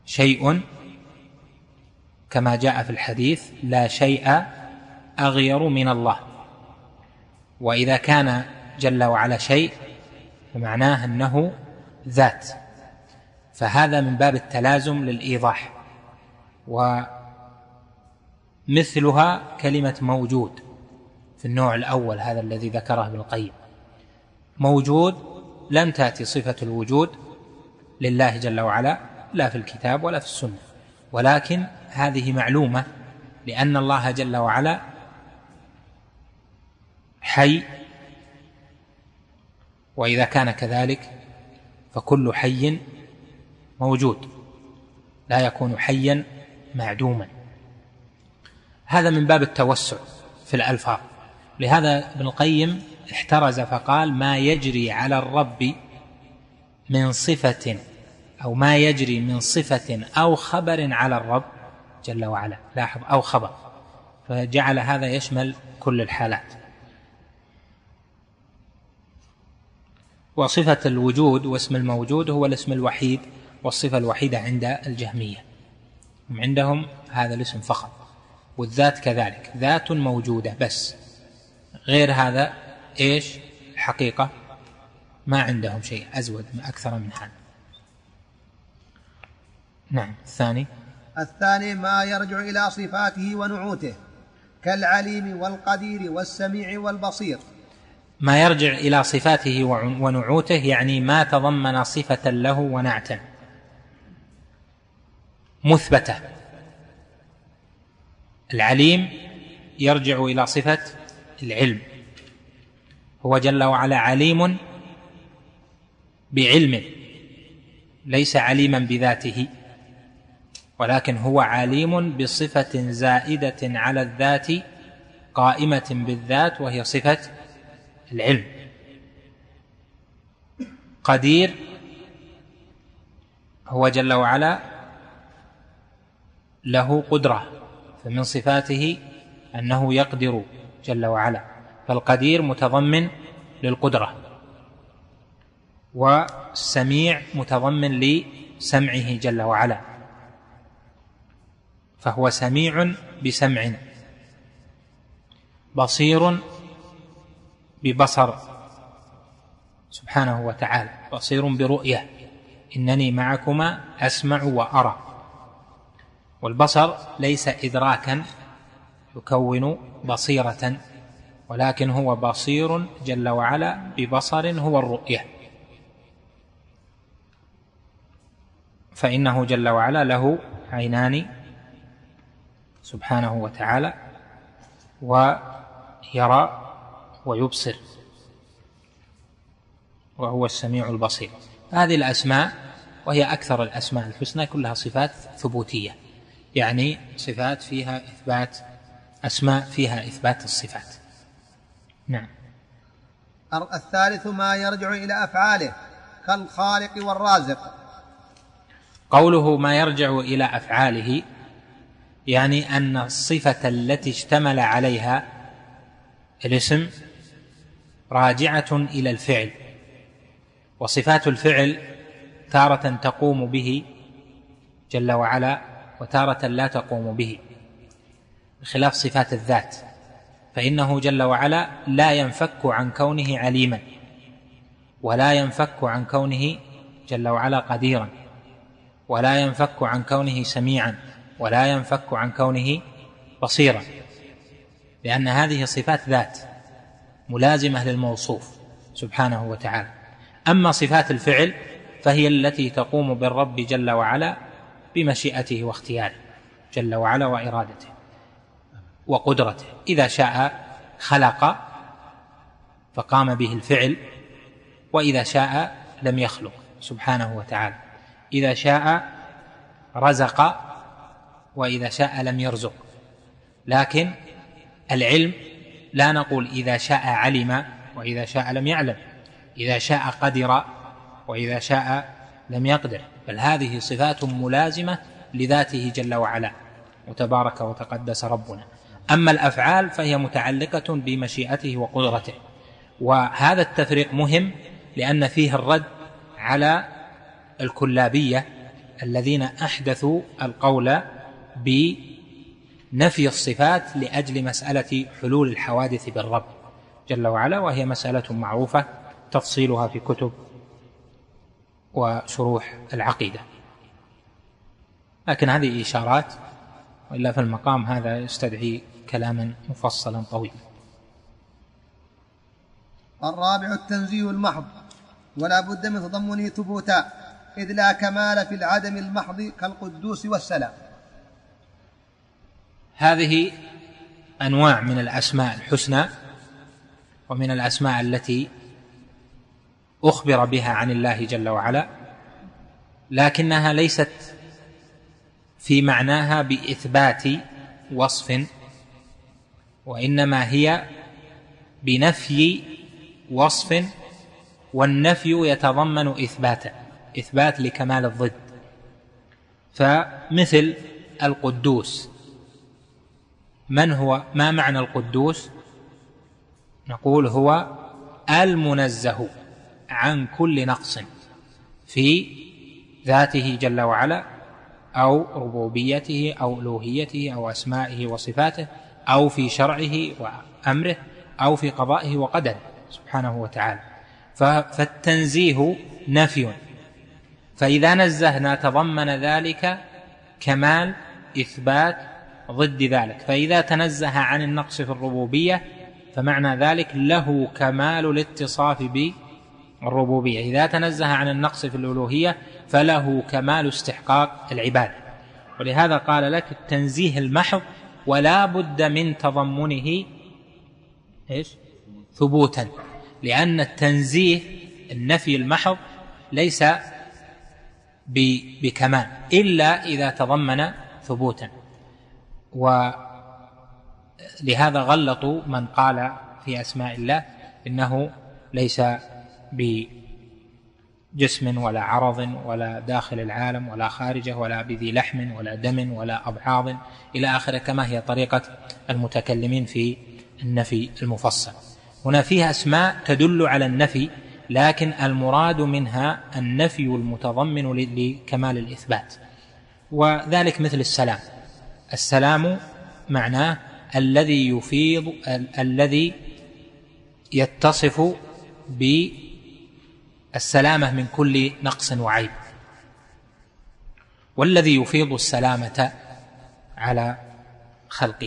شيء كما جاء في الحديث: لا شيء أغير من الله. وإذا كان جل وعلا شيء فمعناه أنه ذات، فهذا من باب التلازم للإيضاح. ومثلها كلمة موجود في النوع الأول، هذا الذي ذكره ابن القيم. موجود لم تأتي صفة الوجود لله جل وعلا لا في الكتاب ولا في السنة، ولكن هذه معلومة لأن الله جل وعلا حي، وإذا كان كذلك فكل حي موجود، لا يكون حيا معدوما. هذا من باب التوسع في الألفاظ. لهذا ابن القيم احترز فقال: ما يجري على الرب من صفة أو ما يجري من صفة أو خبر على الرب جل وعلا. لاحظ: أو خبر، فجعل هذا يشمل كل الحالات. وصفة الوجود واسم الموجود هو الاسم الوحيد والصفة الوحيدة عند الجهمية، عندهم هذا الاسم فقط. والذات كذلك، ذات موجودة بس، غير هذا إيش الحقيقة؟ ما عندهم شيء أزود أكثر من هذا. نعم. الثاني الثاني ما يرجع إلى صفاته ونعوته كالعليم والقدير والسميع والبصير. ما يرجع إلى صفاته ونعوته يعني ما تضمن صفة له ونعتا مثبتة. العليم يرجع إلى صفة العلم، هو جل وعلا عليم بعلمه، ليس عليما بذاته، ولكن هو عليم بصفة زائدة على الذات قائمة بالذات، وهي صفة العلم. قدير هو جل وعلا له قدرة، فمن صفاته أنه يقدر جل وعلا، فالقدير متضمن للقدرة. والسميع متضمن لسمعه جل وعلا، فهو سميع بسمع. بصير ببصر سبحانه وتعالى، بصير برؤية، إنني معكما أسمع وأرى. والبصر ليس إدراكا يكون بصيرة، ولكن هو بصير جل وعلا ببصر هو الرؤية، فإنه جل وعلا له عينان سبحانه وتعالى، ويرى ويبصر، وهو السميع البصير. هذه الأسماء وهي أكثر الأسماء الحسنى كلها صفات ثبوتية، يعني صفات فيها إثبات، أسماء فيها إثبات الصفات. نعم. الثالث ما يرجع إلى أفعاله كالخالق والرازق. قوله ما يرجع إلى أفعاله يعني أن الصفة التي اشتمل عليها الاسم راجعة إلى الفعل، وصفات الفعل تارة تقوم به جل وعلا وتارة لا تقوم به، بخلاف صفات الذات، فإنه جل وعلا لا ينفك عن كونه عليما، ولا ينفك عن كونه جل وعلا قديرا، ولا ينفك عن كونه سميعا، ولا ينفك عن كونه بصيرا، لأن هذه صفات ذات ملازمة للموصوف سبحانه وتعالى. أما صفات الفعل فهي التي تقوم بالرب جل وعلا بمشيئته واختياره جل وعلا وإرادته وقدرته. إذا شاء خلق فقام به الفعل، وإذا شاء لم يخلق سبحانه وتعالى. إذا شاء رزق، وإذا شاء لم يرزق. لكن العلم لا نقول إذا شاء علم وإذا شاء لم يعلم، إذا شاء قدر وإذا شاء لم يقدر، بل هذه صفات ملازمة لذاته جل وعلا وتبارك وتقدس ربنا. أما الأفعال فهي متعلقة بمشيئته وقدرته، وهذا التفريق مهم لأن فيه الرد على الكلابية الذين أحدثوا القول بنفي الصفات لأجل مسألة حلول الحوادث بالرب جل وعلا، وهي مسألة معروفة تفصيلها في كتب وشروح العقيدة. لكن هذه إشارات، وإلا في المقام هذا يستدعي كلاما مفصلا طويلا. الرابع التنزيه المحض، ولا بد من تضمنه ثبوتا، إذ لا كمال في العدم المحض كالقدوس والسلام. هذه أنواع من الأسماء الحسنى ومن الأسماء التي أخبر بها عن الله جل وعلا، لكنها ليست في معناها بإثبات وصف، وإنما هي بنفي وصف، والنفي يتضمن إثباتا، إثبات لكمال الضد. فمثل القدوس، من هو ما معنى القدوس؟ نقول هو المنزه عن كل نقص في ذاته جل وعلا أو ربوبيته أو ألوهيته أو أسمائه وصفاته أو في شرعه وأمره أو في قضائه وقدره سبحانه وتعالى. فالتنزيه نفي، فإذا نزهنا تضمن ذلك كمال إثبات ضد ذلك. فإذا تنزه عن النقص في الربوبية فمعنى ذلك له كمال الاتصاف بالربوبية، إذا تنزه عن النقص في الألوهية فله كمال استحقاق العبادة. ولهذا قال لك التنزيه المحض ولا بد من تضمنه إيش؟ ثبوتا، لأن التنزيه النفي المحض ليس بكمال إلا إذا تضمن ثبوتا. ولهذا غلطوا من قال في أسماء الله إنه ليس بجسم ولا عرض ولا داخل العالم ولا خارجه ولا بذي لحم ولا دم ولا أبعاض إلى آخره، كما هي طريقة المتكلمين في النفي المفصل. هنا فيها أسماء تدل على النفي، لكن المراد منها النفي المتضمن لكمال الإثبات، وذلك مثل السلام. السلام معناه الذي يفيض، الذي يتصف بالسلامة من كل نقص وعيب، والذي يفيض السلامة على خلقه.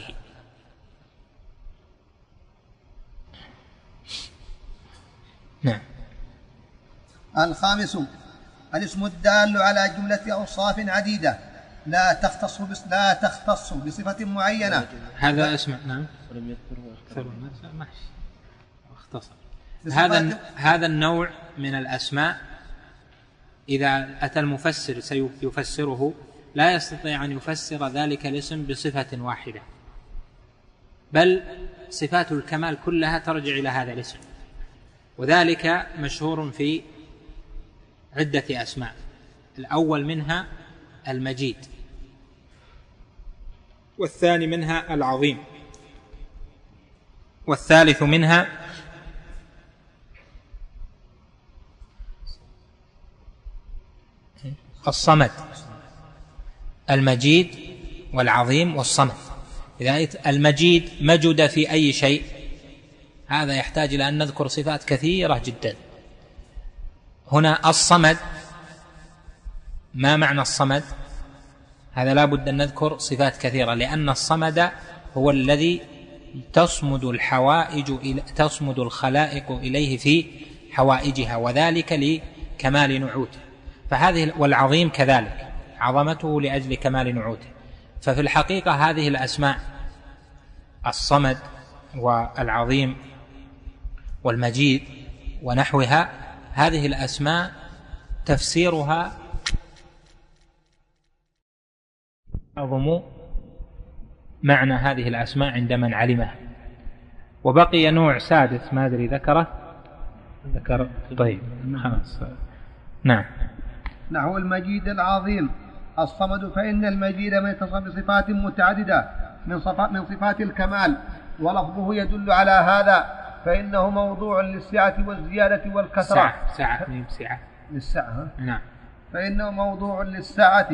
نعم. الخامس الاسم الدال على جملة أوصاف عديدة لا تختص بس لا تختص بصفة معينة. هذا اسم نعم. ولم يذكره اختصر. هذا هذا النوع من الأسماء إذا أتى المفسر سيفسره لا يستطيع أن يفسر ذلك الاسم بصفة واحدة، بل صفات الكمال كلها ترجع إلى هذا الاسم، وذلك مشهور في عدة أسماء. الأول منها المجيد، والثاني منها العظيم، والثالث منها الصمد. المجيد والعظيم والصمد. إذا المجيد مجد في أي شيء، هذا يحتاج إلى أن نذكر صفات كثيرة جدا. هنا الصمد، ما معنى الصمد؟ هذا لا بد أن نذكر صفات كثيرة، لأن الصمد هو الذي تصمد الحوائج إلى تصمد الخلائق إليه في حوائجها، وذلك لكمال نعوته. فهذه والعظيم كذلك عظمته لأجل كمال نعوته. ففي الحقيقة هذه الأسماء الصمد والعظيم والمجيد ونحوها، هذه الأسماء تفسيرها أعظم معنى هذه الأسماء عند من علمها. وبقي نوع سادس ما أدري ذكره ذكر طيب خلاص. نعم. نحو المجيد العظيم. الصمد فإن المجيد من يتصف بصفات متعددة من صفات من صفات الكمال، ولفظه يدل على هذا، فإنه موضوع للسعة والزيادة والكثرة. سعة سعة سعة للسعة. نعم. فإنه موضوع للسعة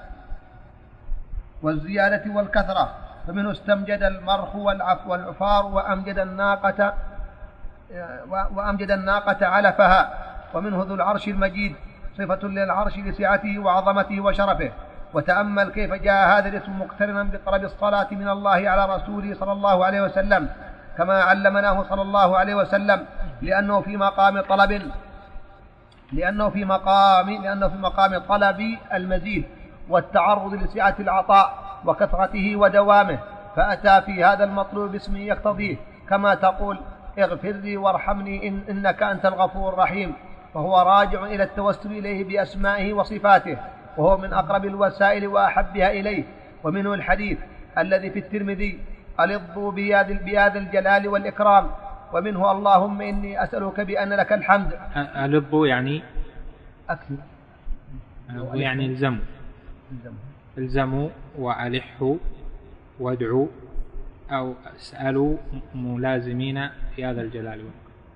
والزيادة والكثرة، فمنه استمجد المرخ والعفار وأمجد الناقة وأمجد الناقة علفها. ومنه ذو العرش المجيد صفة للعرش لسعته وعظمته وشرفه. وتأمل كيف جاء هذا الاسم مقترنا بطلب الصلاة من الله على رسوله صلى الله عليه وسلم كما علمناه صلى الله عليه وسلم، لأنه في مقام طلب لأنه في مقام لأنه في مقام طلب المزيد والتعرض لسعة العطاء وكثرته ودوامه، فأتى في هذا المطلوب باسم يقتضيه، كما تقول اغفر لي وارحمني إن إنك أنت الغفور الرحيم، فهو راجع إلى التوسل إليه بأسمائه وصفاته، وهو من أقرب الوسائل وأحبها إليه. ومنه الحديث الذي في الترمذي ألظوا بهذا الجلال والإكرام. ومنه اللهم إني أسألك بأن لك الحمد. ألظوا يعني أكثر، يعني الزموا الزموا وألحوا وادعوا أو اسألوا ملازمين في هذا الجلال والإكرام.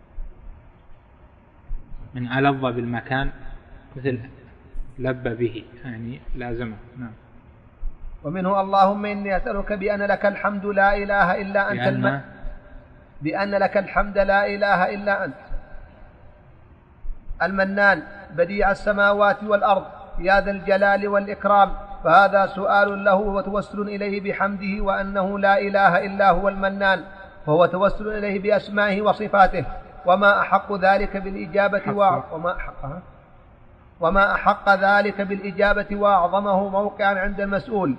من ألظ بالمكان مثل لب به، يعني لازمه. نعم. ومنه اللهم إني أسألك بأن لك الحمد لا إله إلا أنت الم... بأن لك الحمد لا إله إلا أنت المنان بديع السماوات والأرض يا ذا الجلال والإكرام. فهذا سؤال له وتوسل إليه بحمده وأنه لا إله إلا هو المنان، فهو توسل إليه بأسمائه وصفاته. وما أحق ذلك بالإجابة و... وما أحقها وما أحق ذلك بالإجابة وأعظمه موقعا عند المسؤول.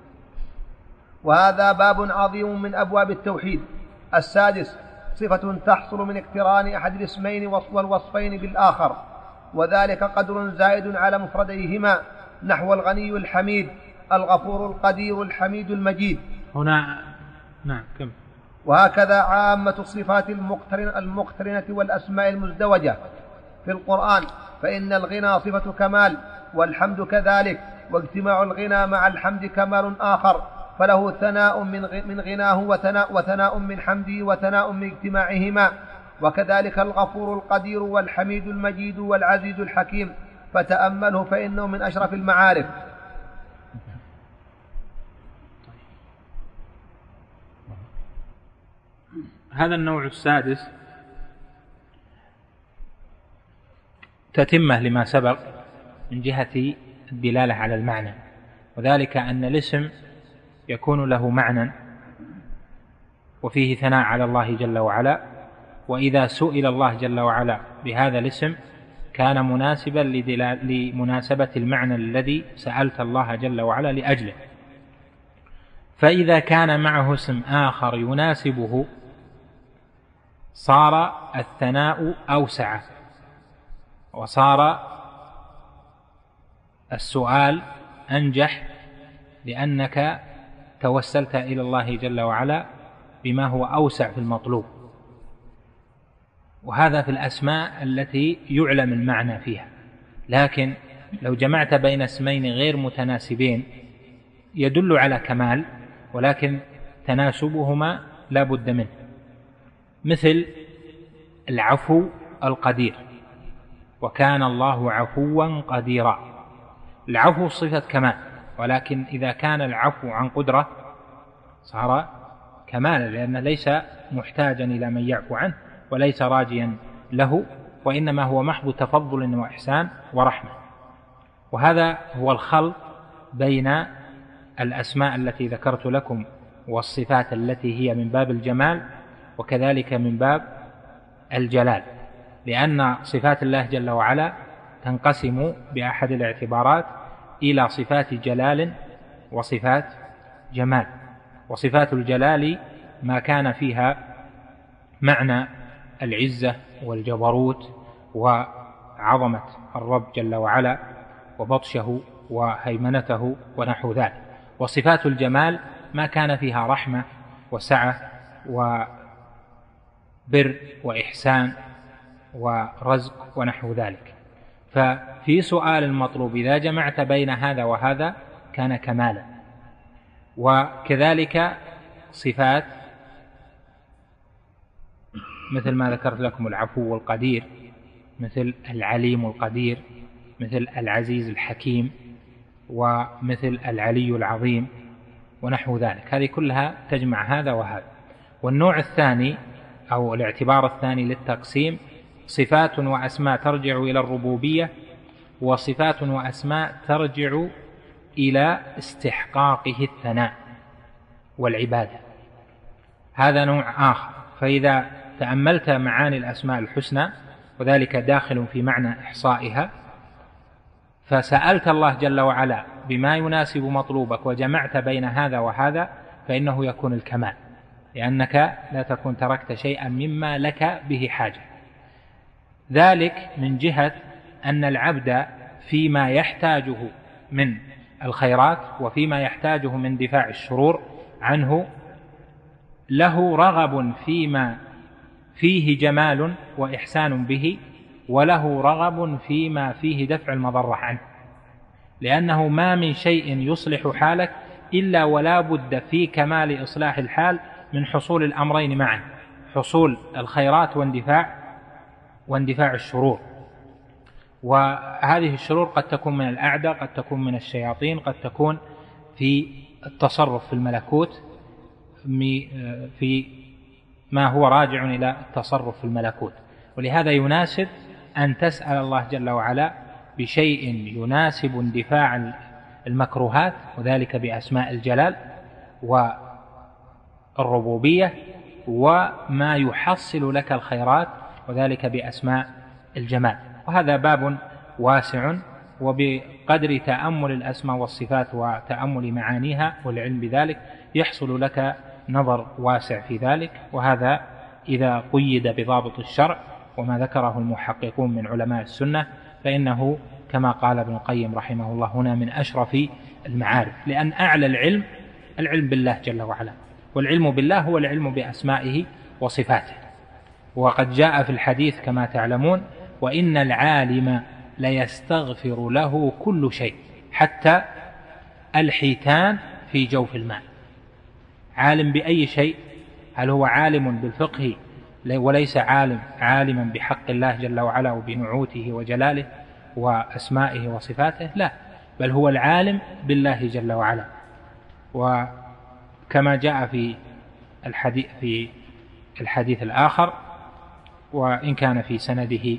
وهذا باب عظيم من أبواب التوحيد. السادس صفة تحصل من اقتران أحد الاسمين والوصفين بالآخر، وذلك قدر زائد على مفرديهما، نحو الغني الحميد، الغفور القدير الحميد المجيد. هنا نعم كم. وهكذا عامة الصفات المقترنة, المقترنة والأسماء المزدوجة في القرآن، فإن الغنى صفة كمال والحمد كذلك، واجتماع الغنى مع الحمد كمال آخر، فله ثناء من غناه وثناء, وثناء من حمده وثناء من اجتماعهما. وكذلك الغفور القدير والحميد المجيد والعزيز الحكيم، فتأمله فإنه من أشرف المعارف. هذا النوع السادس تتمة لما سبق من جهة الدلالة على المعنى، وذلك أن الاسم يكون له معنى وفيه ثناء على الله جل وعلا، وإذا سئل الله جل وعلا بهذا الاسم كان مناسبا لمناسبة المعنى الذي سألت الله جل وعلا لأجله. فإذا كان معه اسم آخر يناسبه صار الثناء أوسع، وصار السؤال أنجح، لأنك توسلت إلى الله جل وعلا بما هو أوسع في المطلوب. وهذا في الأسماء التي يعلم المعنى فيها. لكن لو جمعت بين اسمين غير متناسبين يدل على كمال، ولكن تناسبهما لا بد منه، مثل العفو القدير، وكان الله عفوا قديرا. العفو صفة كمال، ولكن إذا كان العفو عن قدرة صار كمالا، لأنه ليس محتاجا إلى من يعفو عنه وليس راجيا له، وإنما هو محض تفضل وإحسان ورحمة. وهذا هو الخلط بين الأسماء التي ذكرت لكم والصفات التي هي من باب الجمال وكذلك من باب الجلال، لأن صفات الله جل وعلا تنقسم بأحد الاعتبارات إلى صفات جلال وصفات جمال. وصفات الجلال ما كان فيها معنى العزة والجبروت وعظمة الرب جل وعلا وبطشه وهيمنته ونحو ذلك. وصفات الجمال ما كان فيها رحمة وسعة وبر وإحسان ورزق ونحو ذلك. ففي سؤال المطلوب إذا جمعت بين هذا وهذا كان كمالا. وكذلك صفات مثل ما ذكرت لكم العفو القدير، مثل العليم القدير، مثل العزيز الحكيم ومثل العلي العظيم ونحو ذلك، هذه كلها تجمع هذا وهذا. والنوع الثاني أو الاعتبار الثاني للتقسيم صفات وأسماء ترجع إلى الربوبية، وصفات وأسماء ترجع إلى استحقاقه الثناء والعبادة، هذا نوع آخر. فإذا تأملت معاني الأسماء الحسنى وذلك داخل في معنى إحصائها، فسألت الله جل وعلا بما يناسب مطلوبك وجمعت بين هذا وهذا، فإنه يكون الكمال، لأنك لا تكون تركت شيئا مما لك به حاجة. ذلك من جهة أن العبد فيما يحتاجه من الخيرات وفيما يحتاجه من دفاع الشرور عنه له رغب فيما فيه جمال وإحسان به، وله رغب فيما فيه دفع المضرة عنه، لأنه ما من شيء يصلح حالك إلا ولا بد في كمال إصلاح الحال من حصول الأمرين معا، حصول الخيرات واندفاع واندفاع الشرور. وهذه الشرور قد تكون من الأعداء، قد تكون من الشياطين، قد تكون في التصرف في الملكوت، في ما هو راجع إلى التصرف في الملكوت. ولهذا يناسب أن تسأل الله جل وعلا بشيء يناسب اندفاع المكروهات، وذلك بأسماء الجلال والربوبية، وما يحصل لك الخيرات وذلك بأسماء الجمال. وهذا باب واسع، وبقدر تأمل الأسماء والصفات وتأمل معانيها والعلم بذلك يحصل لك نظر واسع في ذلك. وهذا إذا قيد بضابط الشرع وما ذكره المحققون من علماء السنة، فإنه كما قال ابن القيم رحمه الله هنا من أشرف المعارف، لأن أعلى العلم العلم بالله جل وعلا، والعلم بالله هو العلم بأسمائه وصفاته. وقد جاء في الحديث كما تعلمون: وإن العالم ليستغفر له كل شيء حتى الحيتان في جوف الماء. عالم بأي شيء؟ هل هو عالم بالفقه وليس عالم عالما بحق الله جل وعلا وبنعوته وجلاله وأسمائه وصفاته؟ لا، بل هو العالم بالله جل وعلا. وكما جاء في الحديث في الحديث الآخر، وإن كان في سنده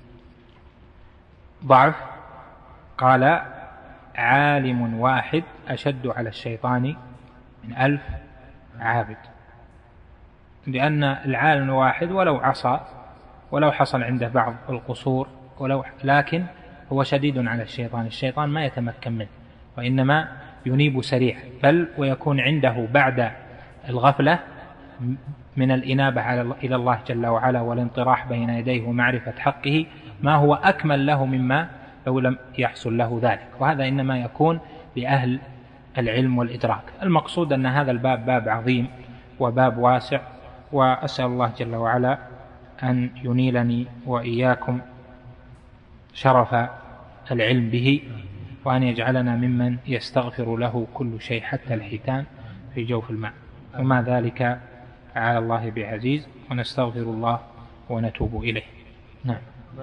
ضعف، قال: عالم واحد أشد على الشيطان من ألف عابد. لأن العالم الواحد ولو عصى ولو حصل عنده بعض القصور ولو لكن هو شديد على الشيطان، الشيطان ما يتمكن منه وإنما ينيب سريع، بل ويكون عنده بعد الغفلة من الإنابة إلى الله جل وعلا والانطراح بين يديه ومعرفة حقه ما هو أكمل له مما لو لم يحصل له ذلك. وهذا إنما يكون لأهل العلم والإدراك. المقصود أن هذا الباب باب عظيم وباب واسع، وأسأل الله جل وعلا أن ينيلني وإياكم شرف العلم به، وأن يجعلنا ممن يستغفر له كل شيء حتى الحيتان في جوف الماء، وما ذلك على الله بعزيز، ونستغفر الله ونتوب إليه. نعم.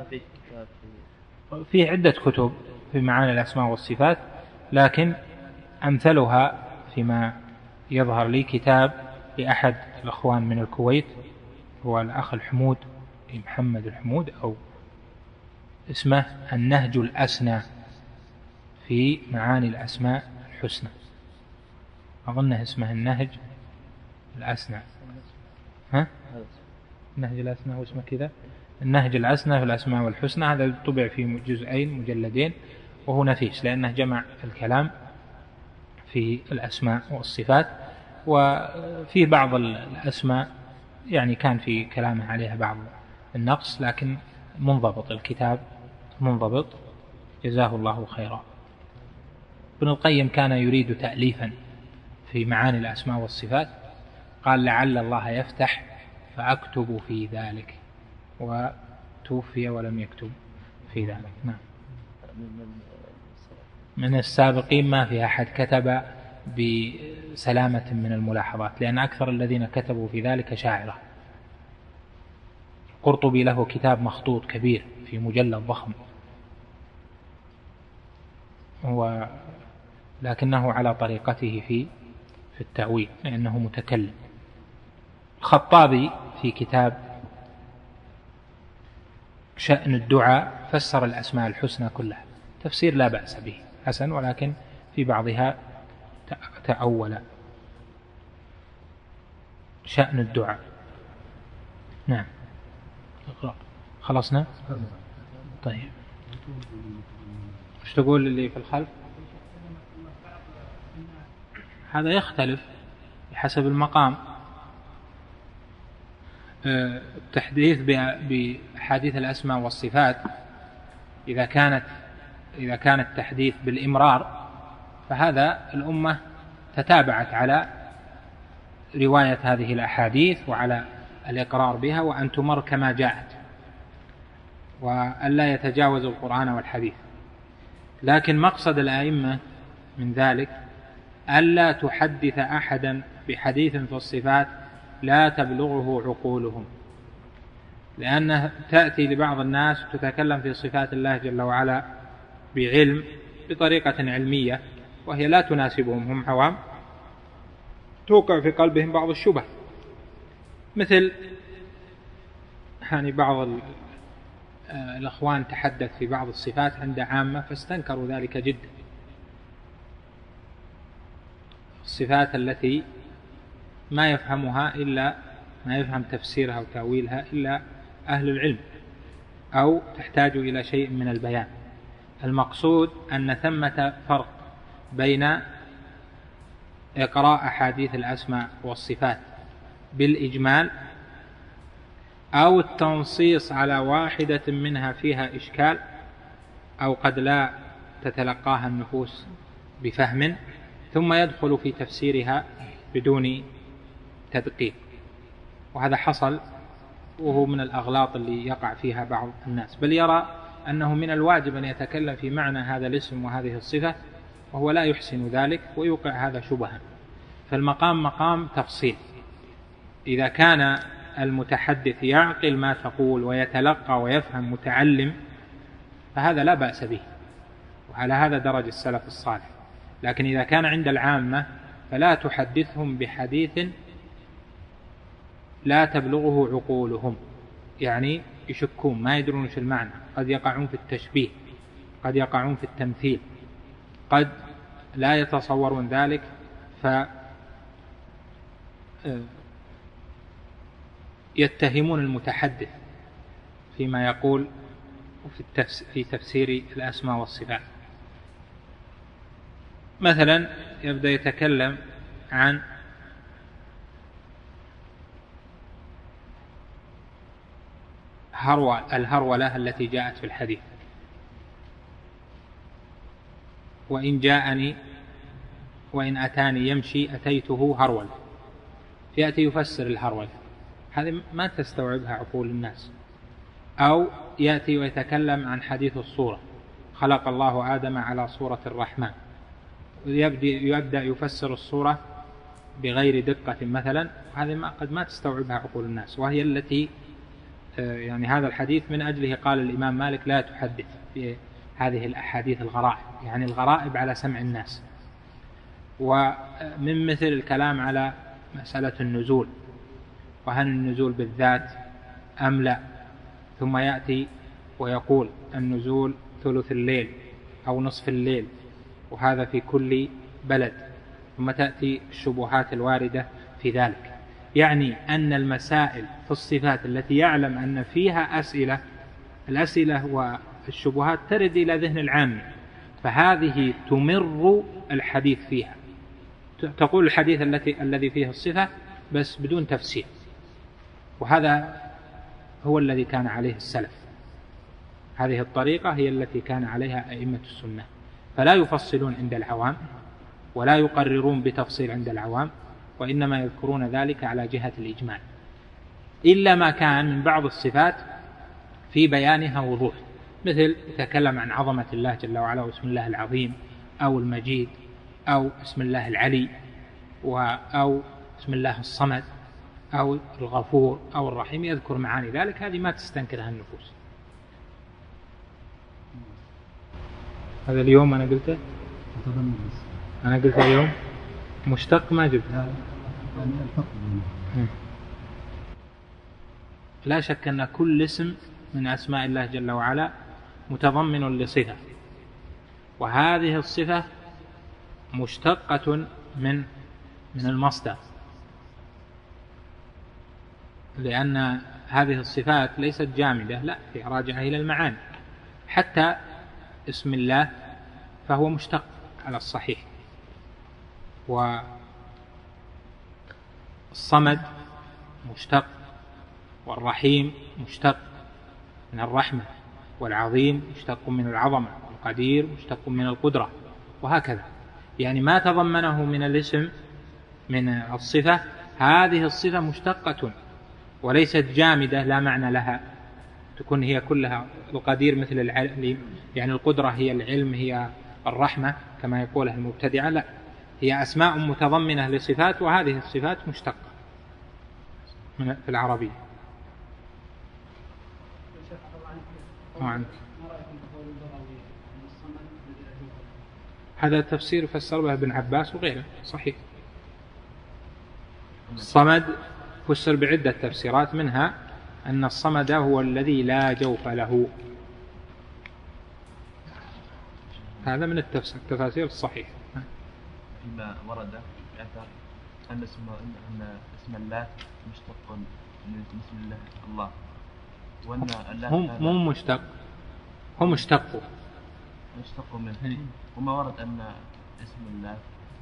في عدة كتب في معاني الأسماء والصفات، لكن أمثلها فيما يظهر لي كتاب لأحد الأخوان من الكويت، هو الأخ الحمود محمد الحمود، أو اسمه النهج الأسنى في معاني الأسماء الحسنى، أظنه اسمه النهج الأسنى. ها؟ النهج الأسنى هو اسمه كذا، النهج الأسنى في الأسماء والحسنى. هذا طبع في جزئين مجلدين، وهو نفيس لأنه جمع الكلام في الأسماء والصفات. وفي بعض الأسماء يعني كان في كلامه عليها بعض النقص، لكن منضبط الكتاب، منضبط، جزاه الله خيرا. ابن القيم كان يريد تأليفا في معاني الأسماء والصفات، قال: لعل الله يفتح فأكتب في ذلك، وتوفي ولم يكتب في ذلك. نعم. من السابقين ما في أحد كتب بسلامة من الملاحظات، لأن أكثر الذين كتبوا في ذلك شاعرة. قرطبي له كتاب مخطوط كبير في مجلد ضخم و لكنه على طريقته في في التأويل لأنه متكلم. الخطابي في كتاب شأن الدعاء فسر الأسماء الحسنى كلها تفسير لا بأس به حسن، ولكن في بعضها تأول. شأن الدعاء. نعم خلصنا. طيب ايش تقول اللي في الخلف؟ هذا يختلف بحسب المقام. التحديث بأحاديث الأسماء والصفات إذا كانت إذا كان التحديث بالإمرار فهذا الأمة تتابعت على رواية هذه الأحاديث وعلى الإقرار بها وأن تمر كما جاءت وأن لا يتجاوز القرآن والحديث. لكن مقصد الأئمة من ذلك ألا تحدث أحدا بحديث في الصفات لا تبلغه عقولهم، لأنها تأتي لبعض الناس تتكلم في صفات الله جل وعلا بعلم بطريقة علمية وهي لا تناسبهم، هم عوام، توقع في قلبهم بعض الشبه، مثل يعني بعض الأخوان تحدث في بعض الصفات عند عامة فاستنكروا ذلك جدا، الصفات التي ما يفهمها إلا ما يفهم تفسيرها وتأويلها إلا أهل العلم أو تحتاج إلى شيء من البيان. المقصود أن ثمة فرق بين إقراء أحاديث الأسماء والصفات بالإجمال أو التنصيص على واحدة منها فيها إشكال أو قد لا تتلقاها النفوس بفهم ثم يدخل في تفسيرها بدون تدقيق، وهذا حصل وهو من الأغلاط اللي يقع فيها بعض الناس، بل يرى أنه من الواجب أن يتكلم في معنى هذا الاسم وهذه الصفة وهو لا يحسن ذلك ويوقع هذا شبها. فالمقام مقام تفصيل، إذا كان المتحدث يعقل ما تقول ويتلقى ويفهم متعلم فهذا لا بأس به، وعلى هذا درج السلف الصالح. لكن إذا كان عند العامة فلا تحدثهم بحديث لا تبلغه عقولهم، يعني يشكون ما يدرون ايش المعنى، قد يقعون في التشبيه، قد يقعون في التمثيل، قد لا يتصورون ذلك ف يتهمون المتحدث فيما يقول في تفسير الأسماء والصفات. مثلا يبدأ يتكلم عن الهرولة التي جاءت في الحديث، وإن جاءني وإن أتاني يمشي أتيته هرول، فيأتي يفسر الهرولة، هذه ما تستوعبها عقول الناس. أو يأتي ويتكلم عن حديث الصورة، خلق الله آدم على صورة الرحمن، يبدأ يفسر الصورة بغير دقة مثلا، هذه قد ما تستوعبها عقول الناس، وهي التي يعني هذا الحديث من أجله قال الإمام مالك لا تحدث في هذه الأحاديث الغرائب، يعني الغرائب على سمع الناس. ومن مثل الكلام على مسألة النزول، وهل النزول بالذات أم لا، ثم يأتي ويقول النزول ثلث الليل أو نصف الليل، وهذا في كل بلد، ثم تأتي الشبهات الواردة في ذلك. يعني أن المسائل في الصفات التي يعلم أن فيها أسئلة، الأسئلة والشبهات ترد إلى ذهن العام، فهذه تمر الحديث فيها، تقول الحديث التي الذي فيه الصفة بس بدون تفسير، وهذا هو الذي كان عليه السلف، هذه الطريقة هي التي كان عليها أئمة السنة، فلا يفصلون عند العوام ولا يقررون بتفصيل عند العوام، وإنما يذكرون ذلك على جهة الإجمال، إلا ما كان من بعض الصفات في بيانها وضوح، مثل يتكلم عن عظمة الله جل وعلا واسم الله العظيم أو المجيد أو اسم الله العلي أو اسم الله الصمد أو الغفور أو الرحيم، يذكر معاني ذلك، هذه ما تستنكرها النفوس. هذا اليوم أنا قلته أنا قلت اليوم مشتق ما جبت. لا شك أن كل اسم من أسماء الله جل وعلا متضمن لصفة، وهذه الصفة مشتقة من من المصدر، لأن هذه الصفات ليست جامدة، لا هي راجعة إلى المعاني. حتى اسم الله فهو مشتق على الصحيح، والصمد مشتق، والرحيم مشتق من الرحمة، والعظيم مشتق من العظمة، والقدير مشتق من القدرة، وهكذا. يعني ما تضمنه من الاسم من الصفة، هذه الصفة مشتقة وليست جامدة لا معنى لها، تكون هي كلها القدير مثل العلم، يعني القدرة هي العلم هي الرحمة كما يقولها المبتدعة، لا هي أسماء متضمنة لصفات، وهذه الصفات مشتقة في العربية. هذا تفسير فسر به ابن عباس وغيره صحيح. الصمد فسر بعدة تفسيرات، منها أن الصمد هو الذي لا جوف له، هذا من التفاسير الصحيحة. فيما ورد أن اسم أن اسم الله مشتق من اسم الله الله، وأن الله هم مو مشتق، هم مشتقوا مشتق منه. وما ورد أن اسم الله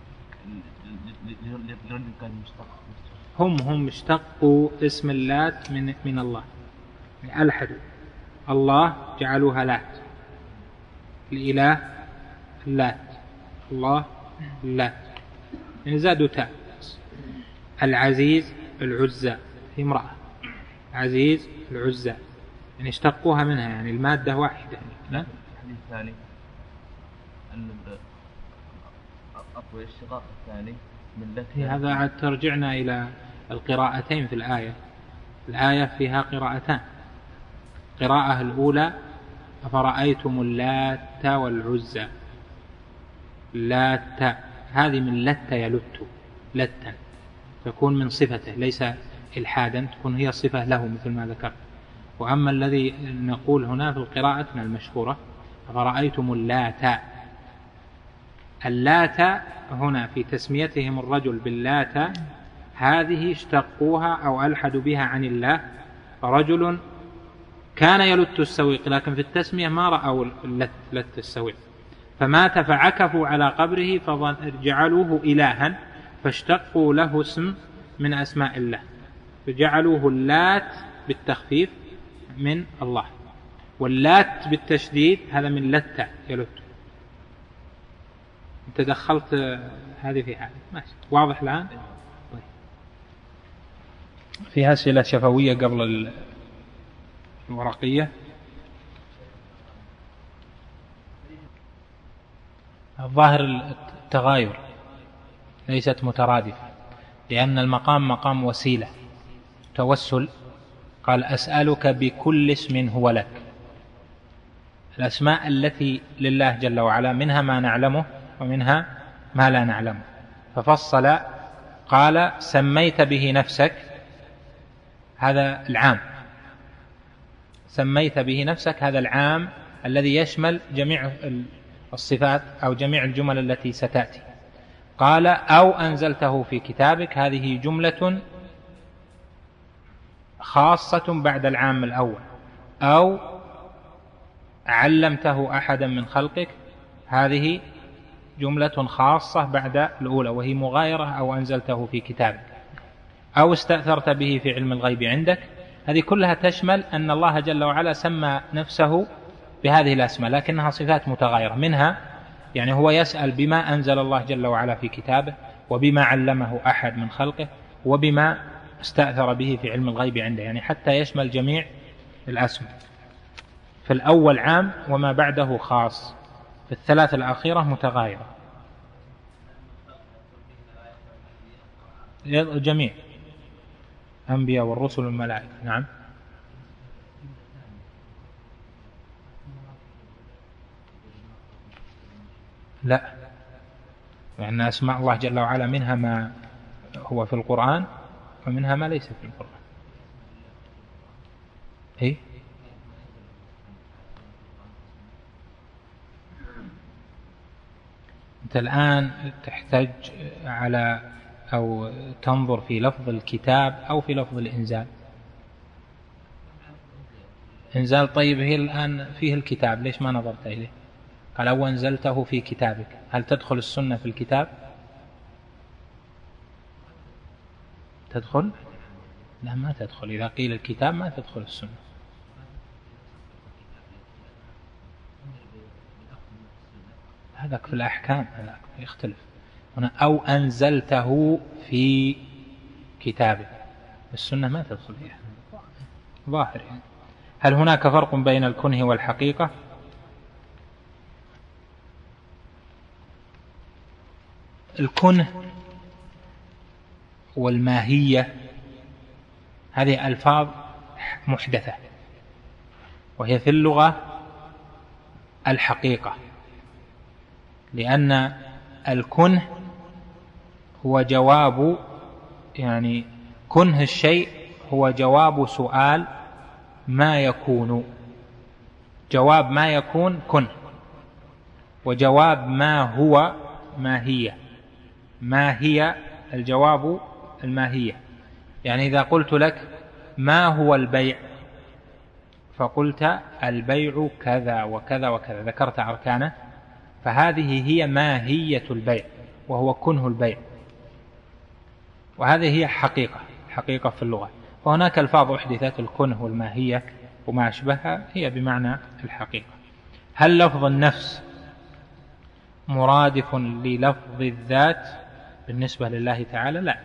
لرجل كان مشتق، هم هم مشتقوا اسم اللات من من الله، يعني ألحدوا الله جعلوها لات، الإله اللات، الله اللات، يعني زادوا تاء. العزيز العزى، في امرأة عزيز العزى، يعني اشتقوها منها، يعني المادة واحدة. لا الحديث الثاني أن أطوي الشقاق الثاني من لت، هذا عاد ترجعنا إلى القراءتين في الآية. الآية فيها قراءتان، قراءة الأولى أفرأيتم اللات والعزى، لات هذه من لت يلت، لتا تكون من صفته ليس إلحادا، تكون هي صفة له مثل ما ذكرت. وأما الذي نقول هنا في القراءة المشهورة أفرأيتم اللات، اللات هنا في تسميتهم الرجل باللات هذه اشتقوها أو ألحدوا بها عن الله، رجل كان يلت السويق لكن في التسمية ما رأوا اللت لت السويق، فمات فعكفوا على قبره فجعلوه إلها، فاشتقوا له اسم من أسماء الله، فجعلوه اللات بالتخفيف من الله، واللات بالتشديد هذا من لت يلت. انت دخلت هذه في هذه، ماشي واضح الآن. طيب. فيها أسئلة شفوية قبل الورقية. الظاهر التغاير ليست مترادفة، لأن المقام مقام وسيلة توسل. قال أسألك بكل اسم هو لك، الأسماء التي لله جل وعلا منها ما نعلمه ومنها ما لا نعلمه، ففصل قال سميت به نفسك، هذا العام، سميت به نفسك هذا العام الذي يشمل جميع الصفات أو جميع الجمل التي ستأتي. قال أو أنزلته في كتابك، هذه جملة خاصة بعد العام الأول، أو علمته أحدا من خلقك، هذه جملة خاصة بعد الأولى وهي مغايرة، أو أنزلته في كتابك، أو استأثرت به في علم الغيب عندك، هذه كلها تشمل أن الله جل وعلا سمى نفسه بهذه الأسماء لكنها صفات متغايرة. منها يعني هو يسأل بما أنزل الله جل وعلا في كتابه، وبما علمه أحد من خلقه، وبما استأثر به في علم الغيب عنده، يعني حتى يشمل جميع الأسماء. في الأول عام وما بعده خاص، في الثلاث الأخيرة متغايرة. جميع الأنبياء والرسل والملائكة. نعم. لا، لأن أسماء الله جل وعلا منها ما هو في القرآن ومنها ما ليس في القرآن. إيه؟ أنت الآن تحتاج على أو تنظر في لفظ الكتاب أو في لفظ الإنزال. إنزال طيب، هي الآن فيه الكتاب، ليش ما نظرت إليه؟ قال أو أنزلته في كتابك. هل تدخل السنة في الكتاب؟ تدخل؟ لا، ما تدخل. إذا قيل الكتاب ما تدخل السنة. هذاك في الأحكام، هذاك يختلف. هنا أو أنزلته في كتابك، السنة ما تدخل فيها ظاهر. يعني هل هناك فرق بين الكنه والحقيقة؟ الكنه والماهية هذه ألفاظ محدثة، وهي في اللغة الحقيقة، لأن الكنه هو جواب، يعني كنه الشيء هو جواب سؤال ما يكون. جواب ما يكون كنه، وجواب ما هو ماهية. ما هي الجواب الماهية. يعني إذا قلت لك ما هو البيع، فقلت البيع كذا وكذا وكذا، ذكرت أركانه، فهذه هي ماهية البيع وهو كنه البيع، وهذه هي حقيقة حقيقة في اللغة. وهناك ألفاظ أحدثت، الكنه والماهية وما أشبهها هي بمعنى الحقيقة. هل لفظ النفس مرادف للفظ الذات بالنسبة لله تعالى؟ لا،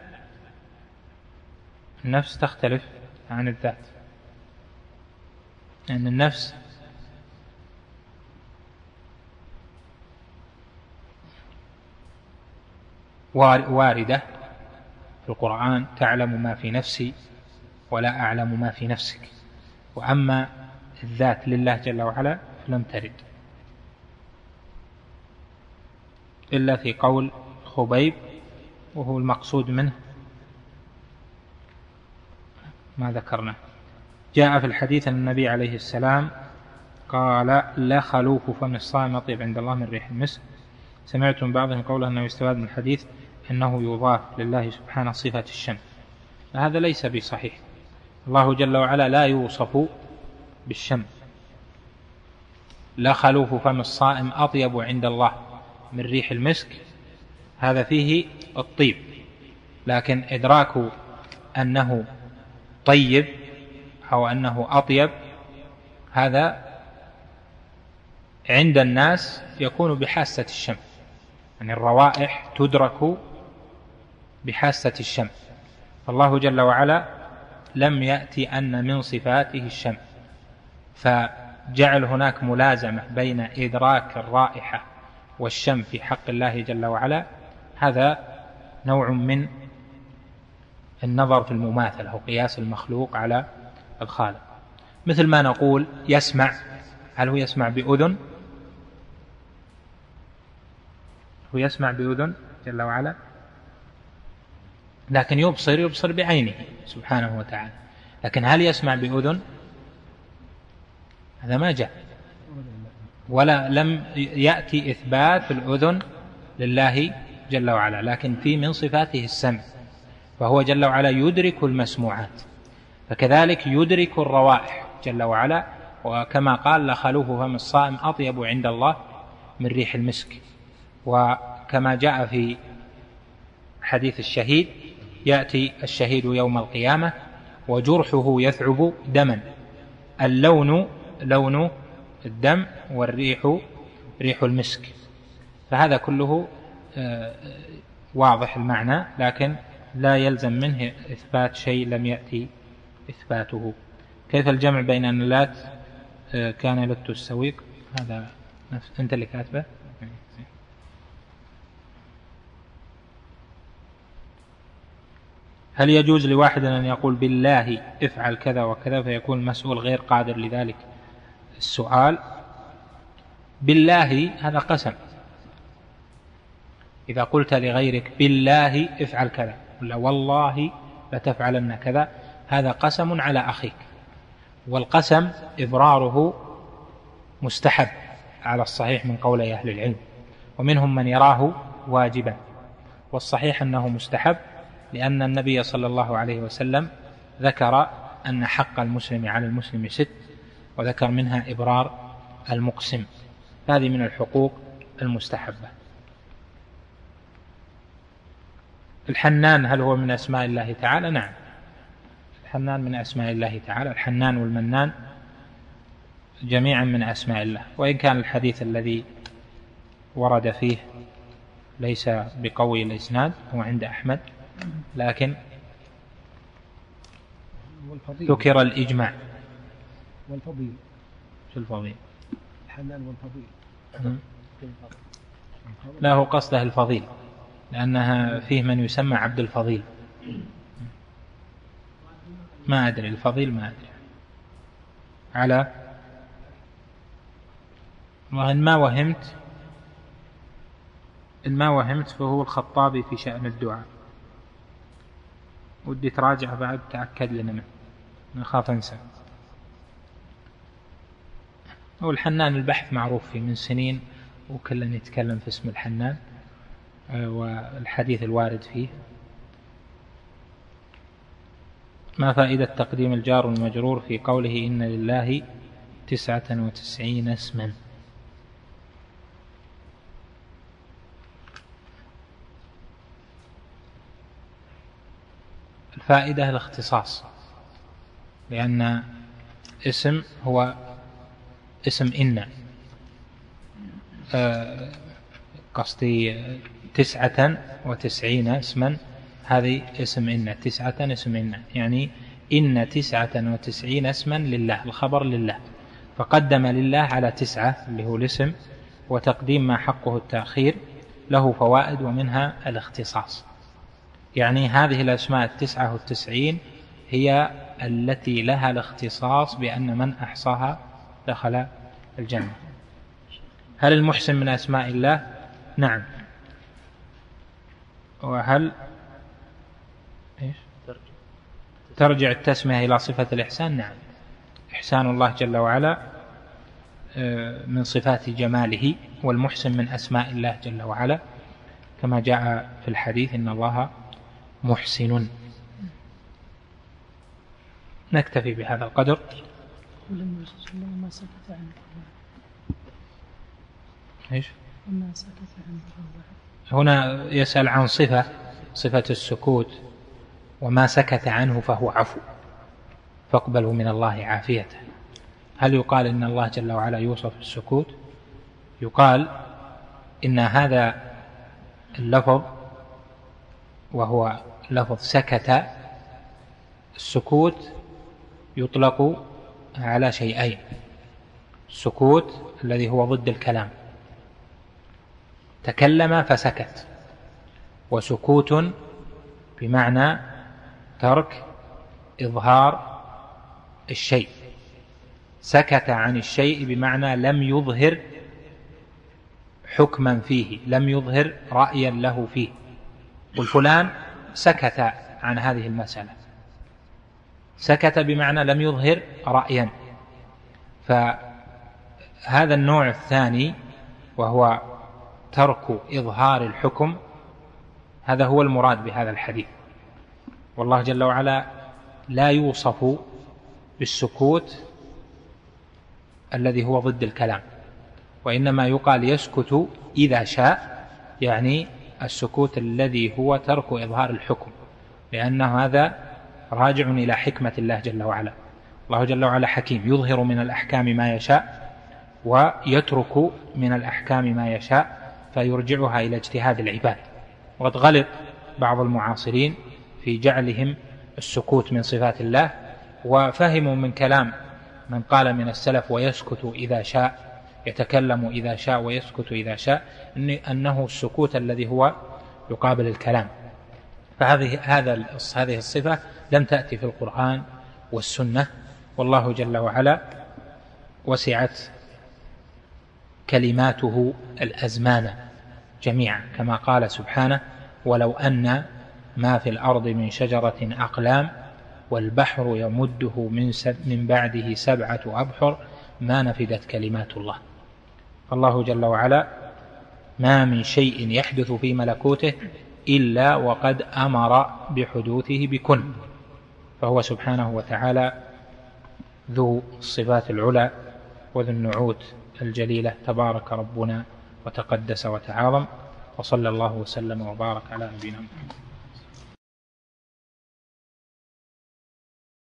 النفس تختلف عن الذات، لأن يعني النفس واردة في القرآن: تعلم ما في نفسي ولا أعلم ما في نفسك. وأما الذات لله جل وعلا فلم ترد إلا في قول خبيب، وهو المقصود منه ما ذكرنا. جاء في الحديث أن النبي عليه السلام قال: لا خلوف فم الصائم أطيب عند الله من ريح المسك. سمعت من بعضهم قوله أنه يستفاد من الحديث أنه يضاف لله سبحانه صفة الشم. هذا ليس بصحيح. الله جل وعلا لا يوصف بالشم. لا خلوف فم الصائم أطيب عند الله من ريح المسك، هذا فيه الطيب، لكن إدراك أنه طيب أو أنه أطيب هذا عند الناس يكون بحاسة الشم. يعني الروائح تدرك بحاسة الشم، فالله جل وعلا لم يأتي أن من صفاته الشم، فجعل هناك ملازمة بين إدراك الرائحة والشم في حق الله جل وعلا. هذا نوع من النظر في المماثلة أو قياس المخلوق على الخالق. مثل ما نقول يسمع، هل هو يسمع بأذن؟ هو يسمع بأذن جل وعلا، لكن يبصر يبصر بعينه سبحانه وتعالى. لكن هل يسمع بأذن؟ هذا ما جاء، ولا لم يأتي إثبات الأذن لله جل وعلا، لكن في من صفاته السمع، فهو جل وعلا يدرك المسموعات، فكذلك يدرك الروائح جل وعلا. وكما قال: لخلوف فم الصائم أطيب عند الله من ريح المسك. وكما جاء في حديث الشهيد: يأتي الشهيد يوم القيامة وجرحه يثعب دما، اللون لون الدم والريح ريح المسك. فهذا كله واضح المعنى، لكن لا يلزم منه إثبات شيء لم يأتي إثباته. كيف الجمع بين أن اللات كان لت السويق؟ هذا أنت اللي كاتبه. هل يجوز لواحد أن يقول بالله افعل كذا وكذا فيكون المسؤول غير قادر لذلك السؤال؟ بالله هذا قسم، إذا قلت لغيرك بالله افعل كذا ولا والله لتفعلن كذا، هذا قسم على أخيك، والقسم إبراره مستحب على الصحيح من قول أهل العلم، ومنهم من يراه واجبا، والصحيح أنه مستحب، لأن النبي صلى الله عليه وسلم ذكر أن حق المسلم على المسلم ست، وذكر منها إبرار المقسم، هذه من الحقوق المستحبة. الحنان هل هو من أسماء الله تعالى؟ نعم، الحنان من أسماء الله تعالى، الحنان والمنان جميعا من أسماء الله، وإن كان الحديث الذي ورد فيه ليس بقوي الإسناد، هو عند أحمد، لكن ذكر الإجماع. والفضيل شو الفضيل؟ الحنان والفضيل. لا، هو قصده الفضيل، لأنها فيه من يسمى عبد الفضيل، ما أدري الفضيل ما أدري، على وإن ما وهمت إن ما وهمت فهو الخطابي في شأن الدعاء، ودي تراجع بعد تأكد لنا منه، نخاف أنسى. والحنان البحث معروف فيه من سنين، وكلنا يتكلم في اسم الحنان والحديث الوارد فيه. ما فائدة تقديم الجار والمجرور في قوله إن لله تسعة وتسعين اسما؟ الفائدة الاختصاص، لأن اسم هو اسم إن، قصدي تسعة وتسعين اسما، هذه اسم إن، تسعة اسم إن، يعني إن تسعة وتسعين اسما لله، الخبر لله، فقدم لله على تسعة اللي هو الاسم، وتقديم ما حقه التأخير له فوائد، ومنها الاختصاص، يعني هذه الأسماء التسعة والتسعين هي التي لها الاختصاص بأن من أحصاها دخل الجنة. هل المحسن من أسماء الله؟ نعم. وهل إيش؟ ترجع التسمية إلى صفة الإحسان؟ نعم، إحسان الله جل وعلا من صفات جماله، والمحسن من أسماء الله جل وعلا، كما جاء في الحديث إن الله محسن. نكتفي بهذا القدر. ما سكت عنه إيش؟ وما سكت عنه هنا يسأل عن صفة صفة السكوت، وما سكت عنه فهو عفو، فاقبلوا من الله عافيته. هل يقال إن الله جل وعلا يوصف بالسكوت؟ يقال إن هذا اللفظ وهو لفظ سكت، السكوت يطلق على شيئين: السكوت الذي هو ضد الكلام، تكلم فسكت، وسكوت بمعنى ترك إظهار الشيء، سكت عن الشيء بمعنى لم يظهر حكما فيه، لم يظهر رأيا له فيه، والفلان سكت عن هذه المسألة، سكت بمعنى لم يظهر رأيا. فهذا النوع الثاني وهو ترك إظهار الحكم، هذا هو المراد بهذا الحديث، والله جل وعلا لا يوصف بالسكوت الذي هو ضد الكلام، وإنما يقال يسكت إذا شاء، يعني السكوت الذي هو ترك إظهار الحكم، لأن هذا راجع إلى حكمة الله جل وعلا. الله جل وعلا حكيم، يظهر من الأحكام ما يشاء ويترك من الأحكام ما يشاء، فيرجعها إلى اجتهاد العباد. وقد غلط بعض المعاصرين في جعلهم السكوت من صفات الله، وفهموا من كلام من قال من السلف ويسكت إذا شاء، يتكلم إذا شاء ويسكت إذا شاء، أنه السكوت الذي هو يقابل الكلام. فهذه هذا هذه الصفة لم تأتي في القرآن والسنة، والله جل وعلا وسعت كلماته الأزمان، جميعا، كما قال سبحانه: ولو أن ما في الأرض من شجرة أقلام والبحر يمده من, من بعده سبعة أبحر ما نفدت كلمات الله. الله جل وعلا ما من شيء يحدث في ملكوته إلا وقد أمر بحدوثه بكن، فهو سبحانه وتعالى ذو الصفات العلى وذو النعوت الجليلة، تبارك ربنا وتقدس وتعاظم، وصلى الله وسلم وبارك على نبينا محمد.